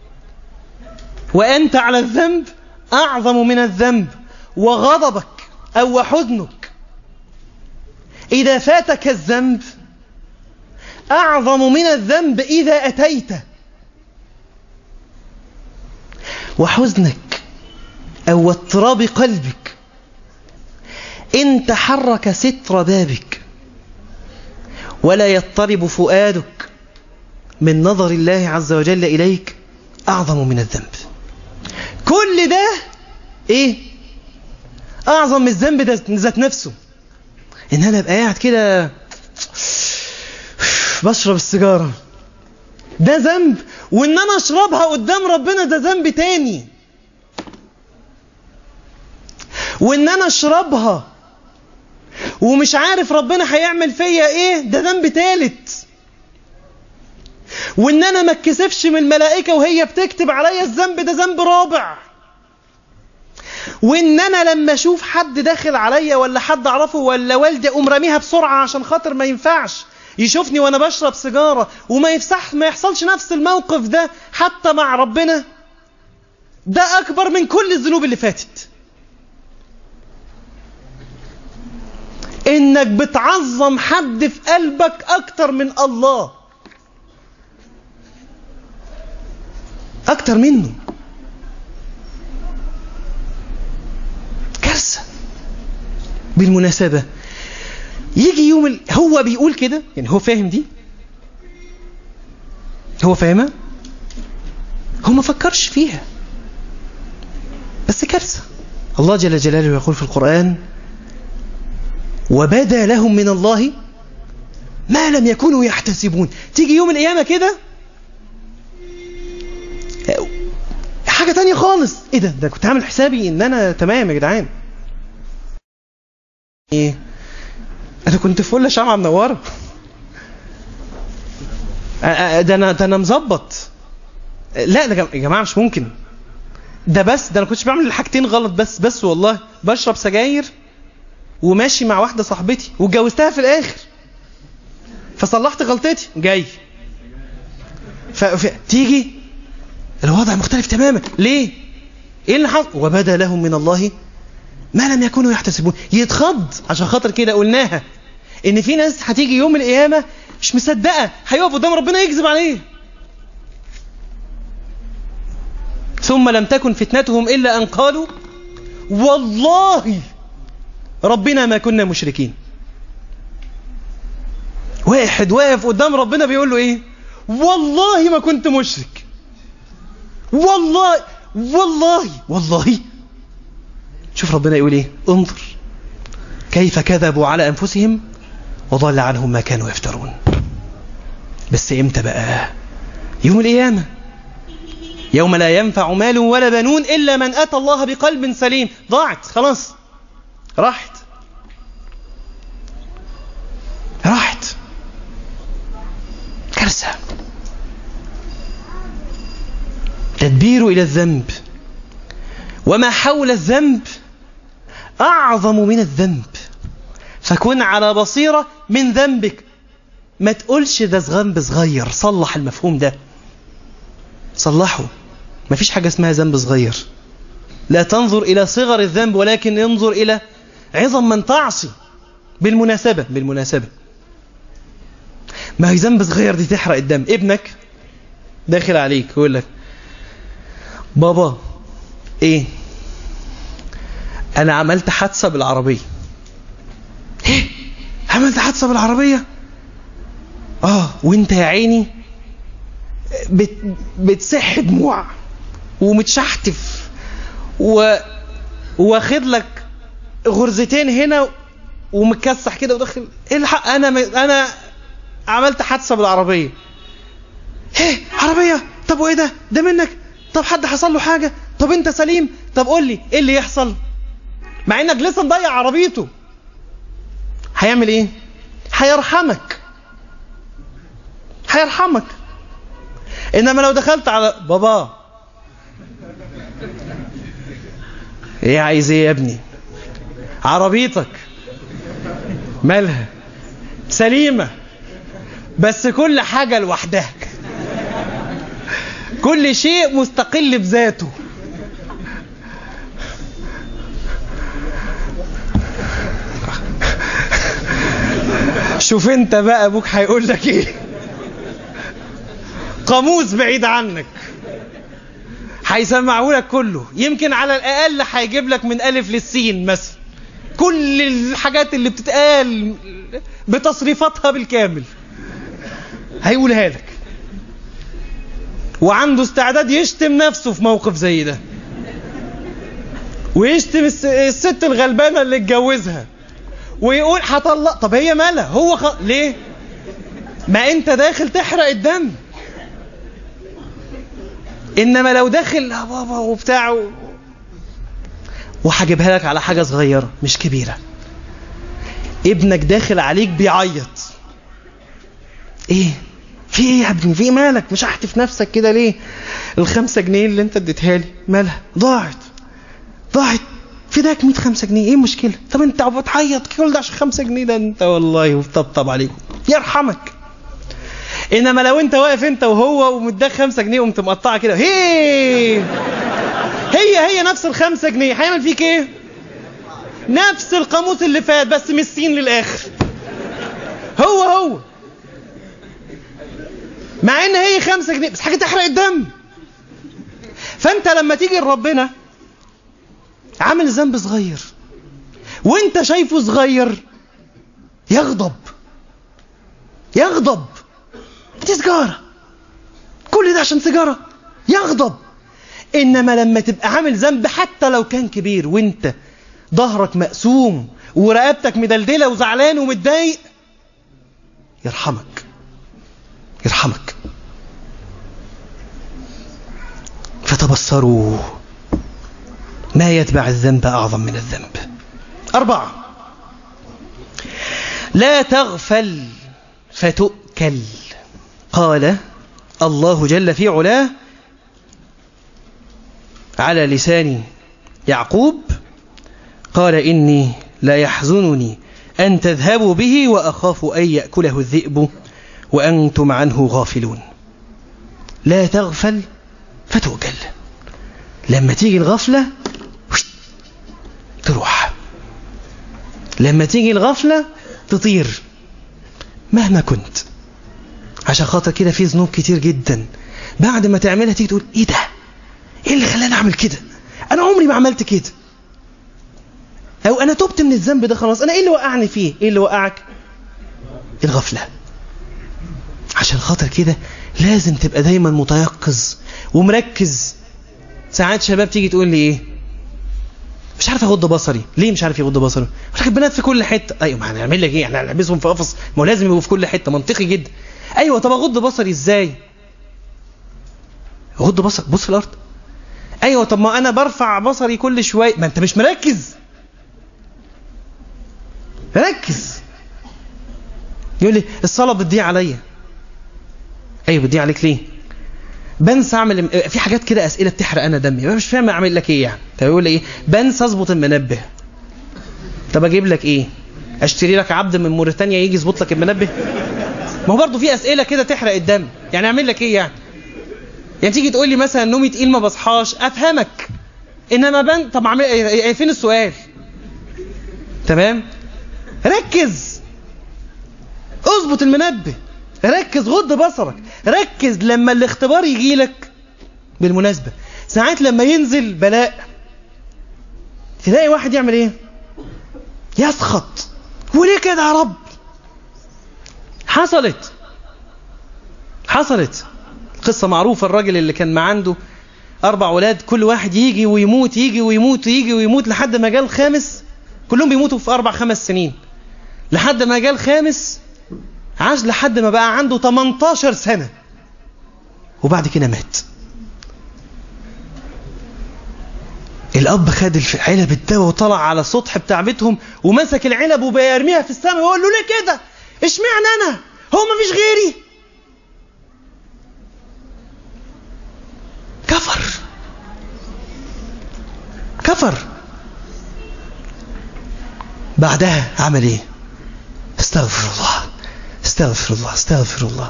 وأنت على الذنب أعظم من الذنب، وغضبك أو حزنك إذا فاتك الذنب أعظم من الذنب إذا أتيته، وحزنك أو اضطراب قلبك إن تحرك ستر بابك ولا يضطرب فؤادك من نظر الله عز وجل إليك أعظم من الذنب. كل ده إيه؟ أعظم من الذنب ذات نفسه. إن أنا أبقى قاعد كده بشرب السيجارة ده ذنب، وإن أنا أشربها قدام ربنا ده ذنب تاني، وإن أنا أشربها ومش عارف ربنا هيعمل فيا إيه ده ذنب تالت، وإن أنا ما اتكسفش من الملائكة وهي بتكتب عليا الذنب ده ذنب رابع، وإن أنا لما أشوف حد داخل عليا ولا حد أعرفه ولا والدي أقوم راميها بسرعة عشان خاطر ما ينفعش يشوفني وأنا بشرب سيجارة وما يفسح ما يحصلش نفس الموقف ده حتى مع ربنا، ده أكبر من كل الذنوب اللي فاتت. إنك بتعظم حد في قلبك أكتر من الله، أكتر منه، كارثة. بالمناسبة يجي يوم ال... هو بيقول كده، يعني هو فاهم دي، هو فاهمها، هو ما فكرش فيها، بس كارثة. الله جل جلاله يقول في القرآن وبدا لهم من الله ما لم يكونوا يحتسبون. تيجي يوم القيامة كده حاجة تانية خالص. ايه ده ده كنت عامل حسابي ان انا تمام يا جدعان، ايه انا كنت فل شمعة منورة، ده انا ده انا مظبط. لا ده يا جماعة مش ممكن، ده بس ده انا كنتش بعمل الحاجتين غلط، بس بس والله بشرب سجاير وماشي مع واحدة صاحبتي واتجوزتها في الاخر فصلحت غلطتي جاي فتيجي الوضع مختلف تماما. ليه؟ ايه اللي حصل؟ وبدا لهم من الله ما لم يكونوا يحتسبون. يتخض. عشان خاطر كده قلناها ان في ناس هتيجي يوم القيامة مش مصدقة، هيقف قدام ربنا يكذب عليه. ثم لم تكن فتنتهم الا ان قالوا والله ربنا ما كنا مشركين. واحد واقف قدام ربنا بيقول له ايه؟ والله ما كنت مشرك، والله والله والله. شوف ربنا يقول ايه؟ انظر كيف كذبوا على انفسهم وضل عنهم ما كانوا يفترون. بس امتى بقى؟ يوم القيامة، يوم لا ينفع مال ولا بنون الا من اتى الله بقلب سليم. ضاعت خلاص، راحت راحت كارثة. تدبير إلى الذنب وما حول الذنب أعظم من الذنب، فكن على بصيرة من ذنبك. ما تقولش ده ذنب صغير، صلح المفهوم ده، صلحه. ما فيش حاجة اسمها ذنب صغير. لا تنظر إلى صغر الذنب ولكن انظر إلى عظم من تعصي. بالمناسبة بالمناسبة ما هي ذنب صغير دي تحرق الدم. ابنك داخل عليك يقول لك بابا ايه انا عملت حادثة بالعربية. ايه عملت حادثة بالعربية؟ اه وانت يا عيني بت... بتسح دموع ومتشحتف و... واخد لك غرزتين هنا ومكسح كده وداخل الحق انا م... انا عملت حادثه بالعربيه. ايه عربيه؟ طب وايه ده ده منك؟ طب حد حصل له حاجه؟ طب انت سليم؟ طب قول لي ايه اللي يحصل؟ مع انك لسه مضيع عربيته. هيعمل ايه؟ هيرحمك هيرحمك. انما لو دخلت على بابا ايه عايز ايه يا ابني؟ عربيتك مالها؟ سليمة بس كل حاجة لوحدها، كل شيء مستقل بذاته. شوف انت بقى ابوك هيقول لك ايه. قاموس بعيد عنك هيسمعه لك كله، يمكن على الاقل هيجيب لك من الف للسين مثلا كل الحاجات اللي بتتقال بتصريفاتها بالكامل هيقولها لك، وعنده استعداد يشتم نفسه في موقف زي ده، ويشتم الست الغلبانه اللي اتجوزها، ويقول هطلق. طب هي مالها؟ هو خ... ليه؟ ما انت داخل تحرق الدم. انما لو داخل بابا وبتاع، وهجيبها لك على حاجه صغيره مش كبيره. ابنك داخل عليك بيعيط، ايه في ايه يا ابني؟ في مالك مش هحتف نفسك كده ليه؟ الخمسة جنيه اللي انت اديتها لي مالها؟ ضاعت ضاعت في داك مية خمسة جنيه، ايه المشكله؟ طب انت بتعيط كل ده عشان خمسة جنيه؟ ده انت والله وطبطب عليكم يرحمك. انما لو انت واقف انت وهو ومداك خمسة جنيه وقمت مقطعه كده، هي هي هي نفس الخمسة جنيه، هيعمل فيك ايه؟ نفس القاموس اللي فات بس من السين للاخر. هو هو مع ان هي خمسة جنيه بس حاجه تحرق الدم. فانت لما تيجي لربنا عامل ذنب صغير وانت شايفه صغير، يغضب يغضب. دي سيجاره، كل ده عشان سيجاره، يغضب. انما لما تبقى عامل ذنب حتى لو كان كبير وانت ظهرك مقسوم ورقبتك مدلدله وزعلان ومتضايق، يرحمك يرحمك. فتبصروا ما يتبع الذنب أعظم من الذنب. أربعة، لا تغفل فتؤكل. قال الله جل في علاه على لسان يعقوب، قال إني لا يحزنني أن تذهبوا به وأخاف أن يأكله الذئب وأنتم عنه غافلون. لا تغفل فتؤكل. لما تيجي الغفلة تروح، لما تيجي الغفلة تطير مهما كنت. عشان خاطر كده في ذنوب كتير جدا بعد ما تعملها تيجي تقول ايه ده؟ ايه اللي خلاني اعمل كده؟ انا عمري ما عملت كده، او انا تبت من الذنب ده خلاص. انا ايه اللي وقعني فيه؟ ايه اللي وقعك؟ الغفلة. عشان خاطر كده لازم تبقى دايما متيقظ ومركز. ساعات شباب تيجي تقول لي ايه؟ مش عارف اغض بصري. ليه مش عارف يغض بصري؟ مش البنات في كل حته. ايوه ما هنعمل لك ايه؟ احنا هنلبسهم في قفص؟ ما هو لازم يبقوا في كل حته، منطقي جدا. ايوه طب اغض بصري ازاي؟ اغض بصر بص في الارض. ايوه طب ما انا برفع بصري كل شويه. ما انت مش مركز. ركز. يقول لي الصلاه بتضيع عليا. ايوه بتضيع عليك ليه؟ بنسى اعمل في حاجات كده، اسئله بتحرق انا دمي، مش فاهم اعمل لك ايه يعني. طب يقول لي ايه؟ بنسى اظبط المنبه. طب اجيب لك ايه؟ اشتري لك عبد من موريتانيا يجي يظبط لك المنبه؟ ما هو برضه في اسئله كده تحرق الدم. يعني اعمل لك ايه يعني؟ يعني تيجي تقول لي مثلا نومي تقيل ما بصحاش، افهمك. انما بن طب اعمل ايه؟ فين السؤال؟ تمام؟ ركز. اظبط المنبه. ركز، غض بصرك. ركز لما الاختبار يجي لك. بالمناسبة ساعات لما ينزل بلاء تلاقي واحد يعمل ايه؟ يسخط. وليه كده يا رب؟ حصلت حصلت قصة معروفة. الراجل اللي كان ما عنده أربع أولاد، كل واحد يجي ويموت يجي ويموت يجي ويموت لحد ما جاء الخامس، كلهم بيموتوا في أربع خمس سنين، لحد ما جاء الخامس عاش لحد ما بقى عنده تمنتاشر سنة وبعد كده مات. الأب خد علب الدواء وطلع على السطح بتاع بيتهم ومسك العلب وبيرميها في السماء ويقول له ليه كده؟ اشمعنى أنا؟ هو ما فيش غيري؟ كفر كفر. بعدها عمل ايه؟ استغفر الله استغفر الله استغفر الله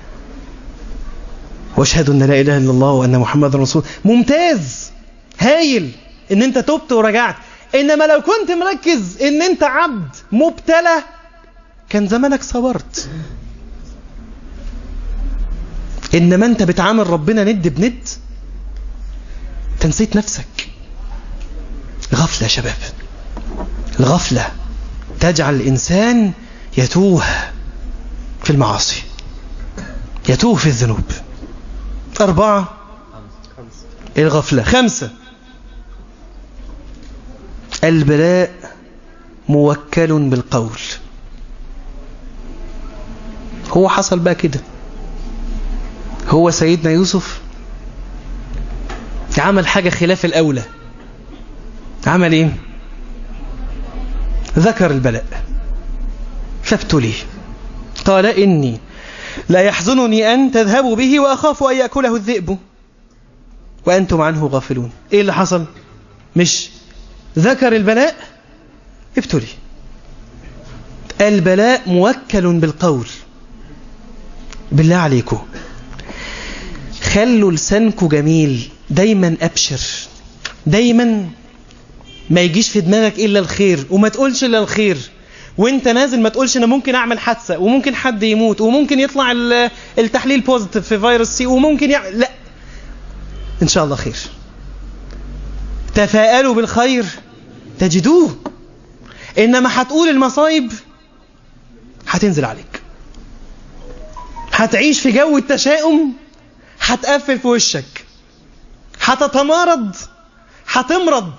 واشهد ان لا اله الا الله وان محمد رسول. ممتاز، هايل ان انت تبت ورجعت. انما لو كنت مركز ان انت عبد مبتلى كان زمانك صبرت. انما انت بتعامل ربنا ند بند، تنسيت نفسك. غفلة يا شباب، الغفلة تجعل الإنسان يتوه في المعاصي، يتوه في الذنوب. أربعة الغفلة. خمسة البلاء موكل بالقول. هو حصل بقى كده، هو سيدنا يوسف عمل حاجة خلاف الأولى. عمل ايه؟ ذكر البلاء فابتلي قال إني لا يحزنني أن تذهبوا به وأخاف أن يأكله الذئب وأنتم عنه غافلون. إيه اللي حصل؟ مش ذكر البلاء، ابتلي. البلاء موكل بالقول. بالله عليكم خلوا لسانكم جميل، دايما أبشر، دايما ما يجيش في دماغك إلا الخير، وما تقولش إلا الخير. وانت نازل ما تقولش أنا ممكن أعمل حادثة وممكن حد يموت وممكن يطلع التحليل بوزيتيف في فيروس سي وممكن يع... لا، إن شاء الله خير. تفاءلوا بالخير تجدوه. إنما هتقول المصايب هتنزل عليك، هتعيش في جو التشاؤم، هتقفل في وشك، هتتمارض، هتمرض.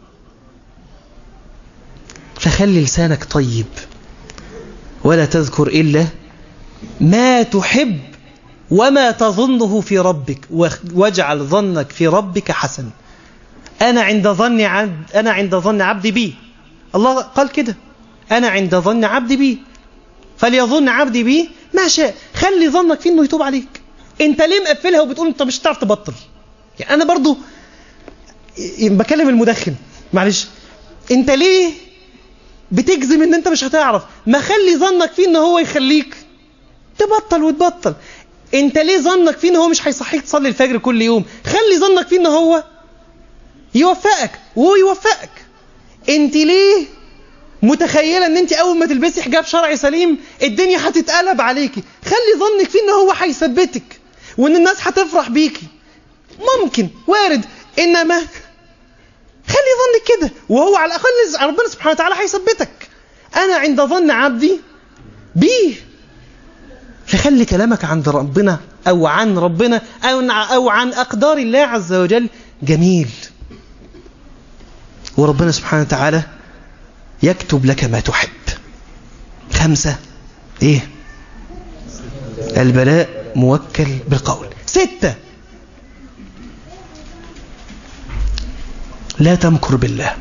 فخلي لسانك طيب، ولا تذكر إلا ما تحب وما تظنه في ربك، واجعل ظنك في ربك حسن. أنا عند ظن عبد أنا عند ظن عبدي بي. الله قال كده، أنا عند ظن عبدي بي فليظن عبدي بي ما شاء. خلي ظنك فيه إنه يتوب عليك. أنت ليه مقفلها وبتقول أنت مش هتعرف تبطل؟ يعني أنا برضو بكلم المدخن، معلش، أنت ليه بتجزم ان انت مش هتعرف؟ ما خلي ظنك فيه ان هو يخليك تبطل وتبطل. انت ليه ظنك فيه ان هو مش هيصحيك تصلي الفجر كل يوم؟ خلي ظنك فيه ان هو يوفقك وهو يوفقك. انت ليه متخيله ان انت اول ما تلبسي حجاب شرعي سليم الدنيا هتتقلب عليكي؟ خلي ظنك فيه ان هو هيثبتك وان الناس هتفرح بيكي. ممكن، وارد، انما خلي ظنك كده، وهو على الأقل ربنا سبحانه وتعالى هيثبتك. أنا عند ظن عبدي بيه. فخلي كلامك عند ربنا أو عن ربنا أو عن أقدار الله عز وجل جميل، وربنا سبحانه وتعالى يكتب لك ما تحب. خمسة إيه؟ البلاء موكل بالقول. ستة لا تمكر بالله.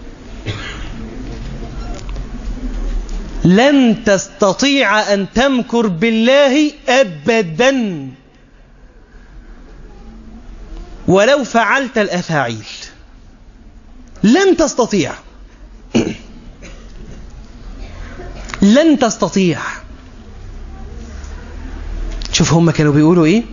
لن تستطيع أن تمكر بالله أبدا ولو فعلت الأفاعيل. لن تستطيع لن تستطيع. شوف هم كانوا بيقولوا إيه؟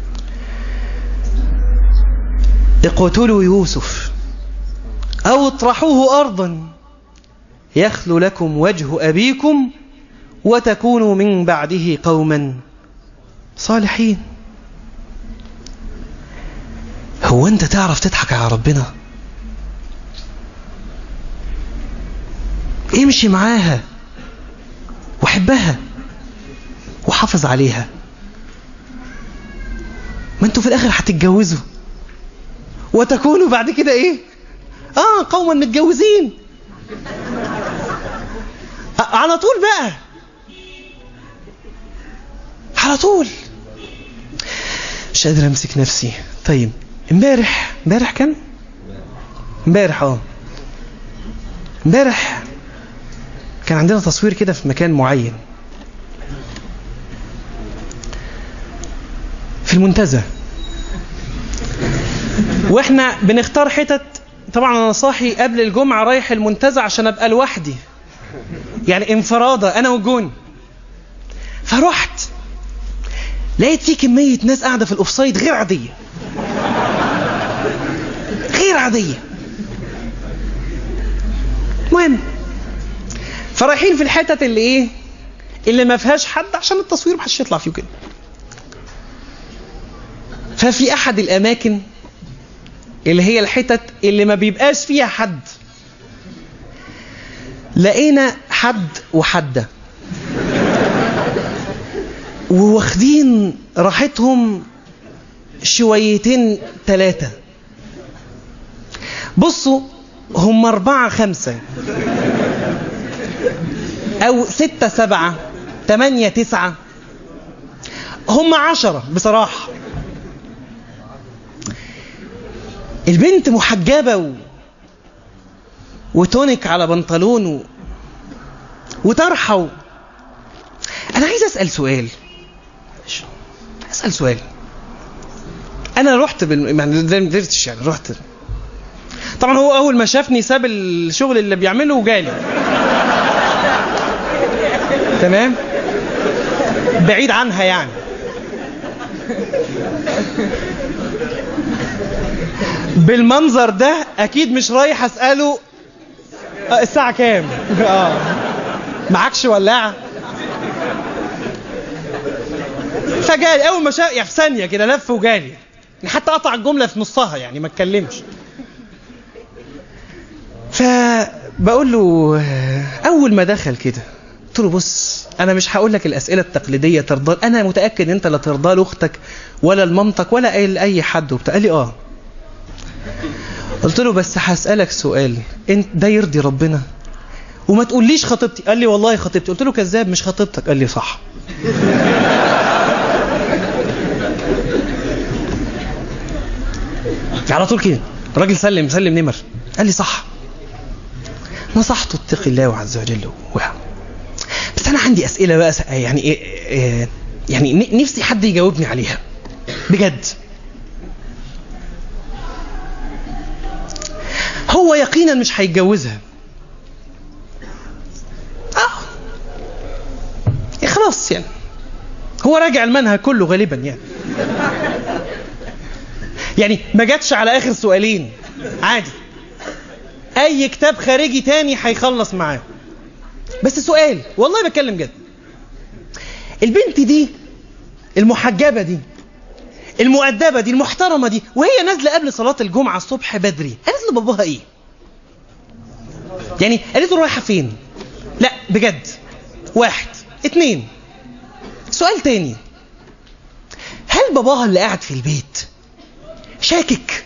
اقتلوا يوسف أو اطرحوه أرضا يخل لكم وجه أبيكم وتكونوا من بعده قوما صالحين. هو أنت تعرف تضحك على ربنا؟ امشي معاها وحبها وحافظ عليها. ما انتوا في الآخر هتتجوزوا وتكونوا بعد كده ايه؟ اه قوما متجوزين على طول بقى، على طول. مش قادر امسك نفسي. طيب امبارح امبارح كان امبارح اه امبارح كان عندنا تصوير كده في مكان معين في المنتزه، واحنا بنختار حتت. طبعا انا صاحي قبل الجمعة رايح المنتزه عشان ابقى لوحدي، يعني انفرادة انا والجون. فرحت لقيت في كمية ناس قاعدة في الاوفسايد غير عادية، غير عادية. مهم، فرايحين في الحتت اللي ايه، اللي ما فيهاش حد عشان التصوير محدش يطلع فيه كده. ففي احد الاماكن اللي هي الحتت اللي ما بيبقاش فيها حد، لقينا حد وحدة وواخدين راحتهم شويتين ثلاثة. بصوا هم أربعة خمسة أو ستة سبعة تمانية تسعة، هم عشرة بصراحة. البنت محجبة و... وتونك على بنطلون و... وطرحة و... أنا عايز أسأل سؤال، أسأل سؤال. أنا رحت بال... يعني زي ما قدرتش، يعني رحت. طبعا هو أول ما شافني ساب الشغل اللي بيعمله وجالي. تمام، بعيد عنها يعني. بالمنظر ده اكيد مش رايح اساله الساعه كام. اه معكش ولاعه؟ فجالي اول ما شاف، يعني في ثانيه كده لف وجالي، حتى قطع الجمله في نصها يعني ما اتكلمش. فبقول له اول ما دخل كده قلت له بص انا مش هقول لك الاسئله التقليديه ترضى، انا متاكد انت لا ترضى لاختك ولا لمامتك ولا اي حد وبتاع. قال لي اه. قلت له بس هسالك سؤال، انت ده يرضي ربنا؟ وما تقوليش خطيبتي. قال لي والله خطيبتي. قلت له كذاب مش خطيبتك. قال لي صح. على طول كده الراجل سلم سلم نمر. قال لي صح. نصحته اتقي الله عز وجل. بس انا عندي اسئله بقى يعني إيه إيه يعني نفسي حد يجاوبني عليها بجد. هو يقينا مش هيتجوزها. اه خلاص يعني هو راجع المنهج كله غالبا يعني يعني ما جاتش على اخر سؤالين عادي، اي كتاب خارجي تاني هيخلص معاه. بس سؤال والله بتكلم جد، البنت دي المحجبة دي المؤدبة دي المحترمة دي وهي نازلة قبل صلاة الجمعة الصبح بدري، قالت له باباها ايه؟ يعني قالت له رايحة فين؟ لا بجد. واحد اتنين، سؤال تاني، هل باباها اللي قاعد في البيت شاكك؟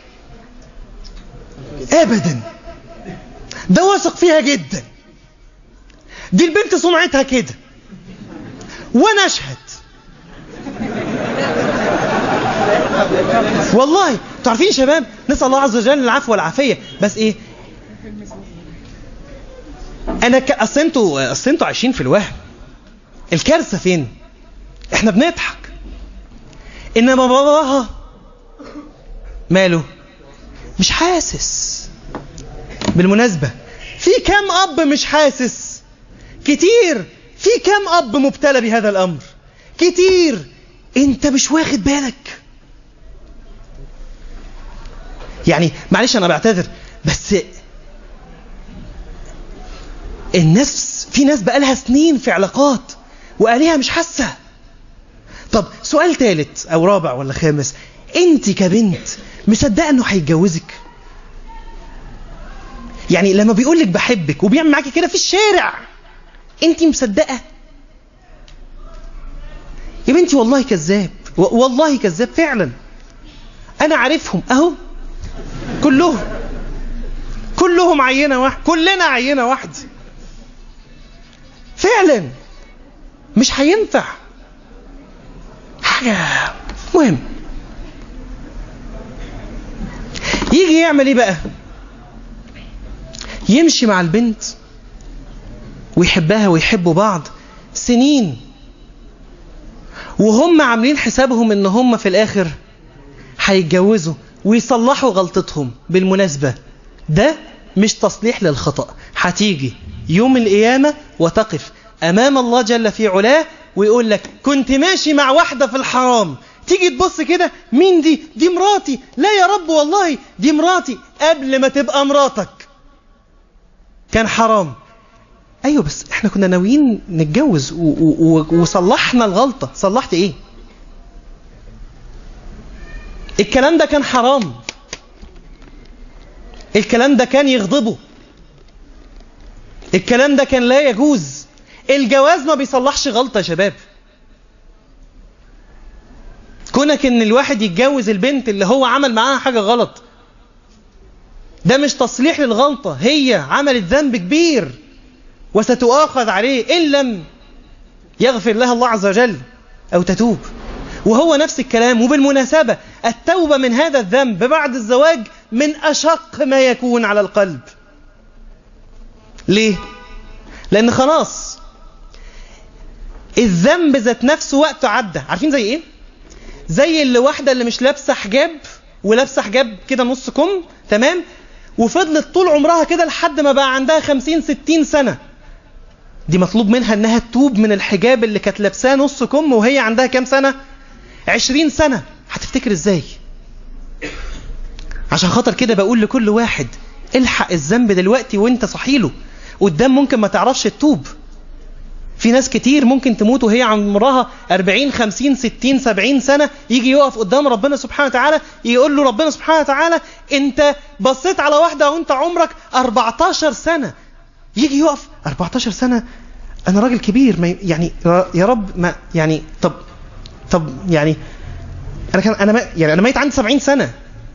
ابدا، ده واثق فيها جدا. دي البنت سمعتها كده وانا اشهد والله. تعرفين يا شباب، نسأل الله عز وجل العفو والعافية، بس ايه انا ك... اصل انتوا اصل انتوا عايشين في الوهم. الكارثة فين؟ احنا بنضحك، انما باباها ماله؟ مش حاسس. بالمناسبة في كام اب مش حاسس؟ كتير. في كام اب مبتلى بهذا الامر؟ كتير. انت مش واخد بالك. يعني معلش انا بعتذر، بس الناس، في ناس بقالها سنين في علاقات وقاليها مش حاسة. طب سؤال ثالث او رابع ولا خامس، انت كبنت مصدقه انه هيتجوزك؟ يعني لما بيقولك بحبك وبيعمل معاكي كده في الشارع، انت مصدقه؟ يا بنتي والله كذاب، والله كذاب فعلا. انا عارفهم اهو كلهم كلهم عينة واحد، كلنا عينة واحد فعلا. مش هينفع حاجة. مهم يجي يعمل ايه بقى؟ يمشي مع البنت ويحبها ويحبوا بعض سنين، وهم عاملين حسابهم ان هم في الاخر هيتجوزوا ويصلحوا غلطتهم. بالمناسبة ده مش تصليح للخطأ. هتيجي يوم القيامة وتقف امام الله جل في علاه ويقول لك كنت ماشي مع واحدة في الحرام. تيجي تبص كده، مين دي؟ دي مراتي. لا يا رب والله دي مراتي قبل ما تبقى مراتك كان حرام. ايوه بس احنا كنا ناويين نتجوز وصلحنا الغلطة. صلحت ايه؟ الكلام ده كان حرام، الكلام ده كان يغضبه، الكلام ده كان لا يجوز. الجواز ما بيصلحش غلطة يا شباب. كونك ان الواحد يتجوز البنت اللي هو عمل معاها حاجة غلط ده مش تصليح للغلطة. هي عملت ذنب كبير وستؤاخذ عليه إن لم يغفر لها الله عز وجل أو تتوب. وهو نفس الكلام. وبالمناسبة التوبة من هذا الذنب بعد الزواج من أشق ما يكون على القلب. ليه؟ لأن خلاص الذنب ذات نفسه وقته عدى. عارفين زي إيه؟ زي اللي واحدة اللي مش لابسة حجاب ولابسة حجاب كده نص كم، تمام، وفضلت طول عمرها كده لحد ما بقى عندها خمسين ستين سنة. دي مطلوب منها انها تتوب من الحجاب اللي كانت لابساه نص كم وهي عندها كام سنة؟ عشرين سنة. هتفتكر ازاي؟ عشان خاطر كده بقول لكل واحد الحق الذنب دلوقتي وانت صحيله. قدام ممكن ما تعرفش تتوب. في ناس كتير ممكن تموت وهي عمرها أربعين خمسين ستين سبعين سنة، يجي يقف قدام ربنا سبحانه وتعالى يقول له ربنا سبحانه وتعالى انت بصيت على واحدة وانت عمرك أربعتاشر سنة. يجي يقف أربعتاشر سنة، انا راجل كبير، ما يعني يا رب ما يعني طب طب يعني انا كان انا ما يعني انا ميت عندي سبعين سنة،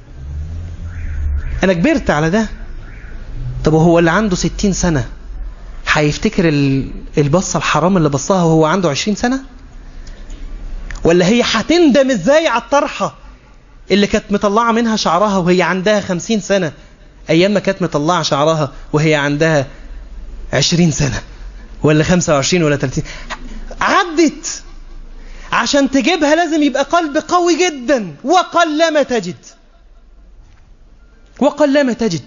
انا كبرت على ده. طب وهو اللي عنده ستين سنة هيفتكر البصة الحرام اللي بصها وهو عنده عشرين سنة؟ ولا هي هتندم ازاي على الطرحة اللي كانت مطلعة منها شعرها وهي عندها خمسين سنة ايام ما كانت مطلعة شعرها وهي عندها عشرين سنة ولا خمسة وعشرين ولا ثلاثين؟ عدت. عشان تجيبها لازم يبقى قلب قوي جدا، وقلما تجد وقلما تجد.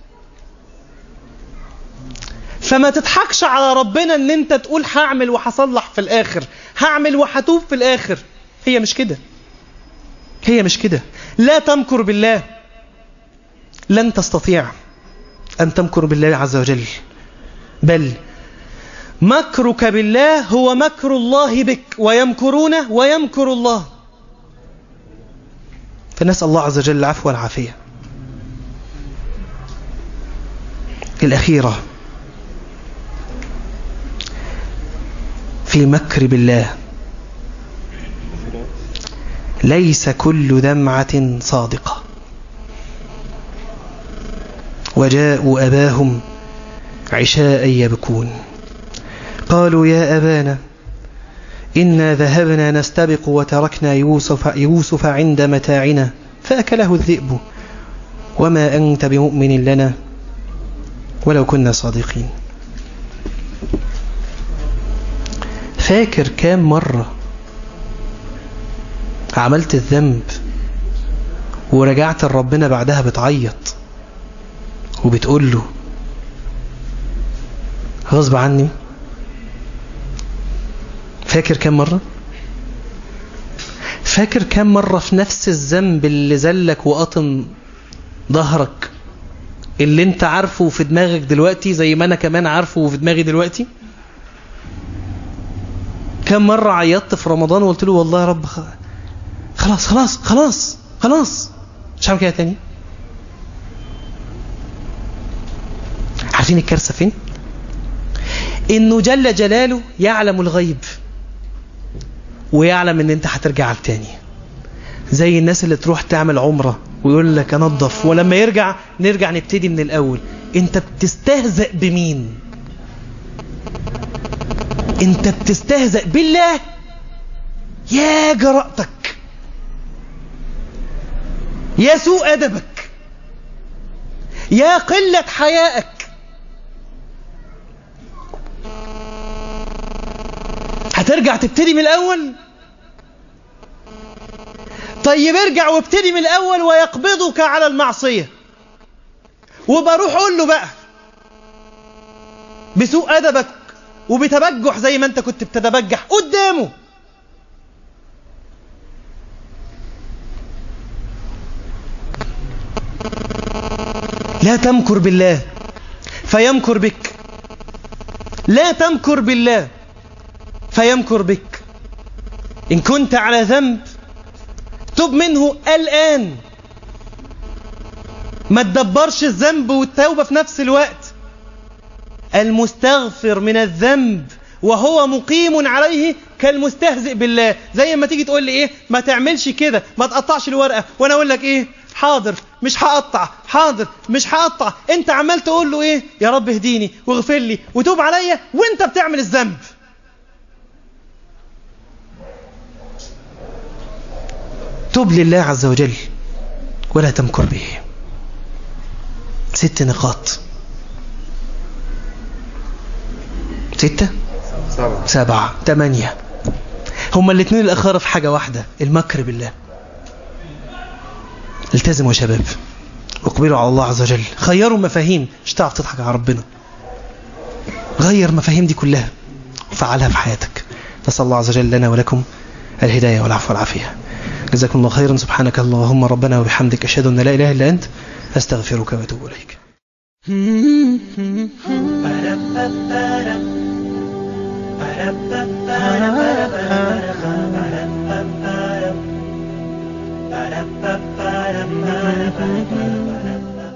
فما تضحكش على ربنا ان انت تقول هعمل وهصلح في الاخر، هعمل وهتوب في الاخر. هي مش كده، هي مش كده. لا تمكر بالله، لن تستطيع ان تمكر بالله عز وجل، بل مكرك بالله هو مكر الله بك، ويمكرون ويمكر الله. فنسأل الله عز وجل العفو والعافية. الأخيرة في مكر بالله، ليس كل دمعة صادقة. وجاءوا أباهم عشاء يبكون قالوا يا أبانا إنا ذهبنا نستبق وتركنا يوسف, يوسف عند متاعنا فأكله الذئب وما أنت بمؤمن لنا ولو كنا صادقين. فاكر كام مرة عملت الذنب ورجعت لربنا بعدها بتعيط وبتقول له غصب عني؟ فاكر كام مرة؟ فاكر كام مرة في نفس الذنب اللي زلك وقطم ظهرك، اللي انت عارفه في دماغك دلوقتي زي ما انا كمان عارفه في دماغي دلوقتي؟ كم مرة عيطت في رمضان وقلت له والله يا رب خلاص خلاص خلاص خلاص مش هعمل كده تاني؟ عارفين الكارثة فين؟ انه جل جلاله يعلم الغيب ويعلم ان انت هترجع تاني. زي الناس اللي تروح تعمل عمرة ويقول لك انظف، ولما يرجع نرجع نبتدي من الاول. انت بتستهزأ بمين؟ انت بتستهزأ بالله؟ يا جرأتك، يا سوء ادبك، يا قلة حيائك. هترجع تبتدي من الاول؟ طيب ارجع وابتدي من الاول. ويقبضك على المعصية، وبروح اقول له بقى بسوء ادبك وبتبجح زي ما انت كنت بتتبجح قدامه. لا تمكر بالله فيمكر بك، لا تمكر بالله فيمكر بك. إن كنت على ذنب تب منه الآن، ما تدبرش الذنب والتوبة في نفس الوقت. المستغفر من الذنب وهو مقيم عليه كالمستهزئ بالله. زي ما تيجي تقول لي ايه، ما تعملش كده، ما تقطعش الورقة، وانا اقول لك ايه، حاضر مش هقطع، حاضر مش هقطع. انت عمال تقول له ايه، يا رب اهديني واغفر لي وتوب عليا، وانت بتعمل الذنب. توب لله عز وجل ولا تمكر به. ست نقاط. ستة سبعة سبعة ثمانية. هما الاثنين الأخر في حاجة واحدة، المكر بالله. التزموا يا شباب، اقبلوا على الله عز وجل، خيروا مفاهيم. مش تعرف تضحك على ربنا، غير مفاهيم دي كلها وفعلها في حياتك. نسأل الله عز وجل لنا ولكم الهداية والعفو والعافية. جزاكم الله خيرا. سبحانك اللهم ربنا وبحمدك، أشهد أن لا إله إلا أنت، أستغفرك وأتوب إليك. Ba-da-ba-ba-da. Ba-da-ba.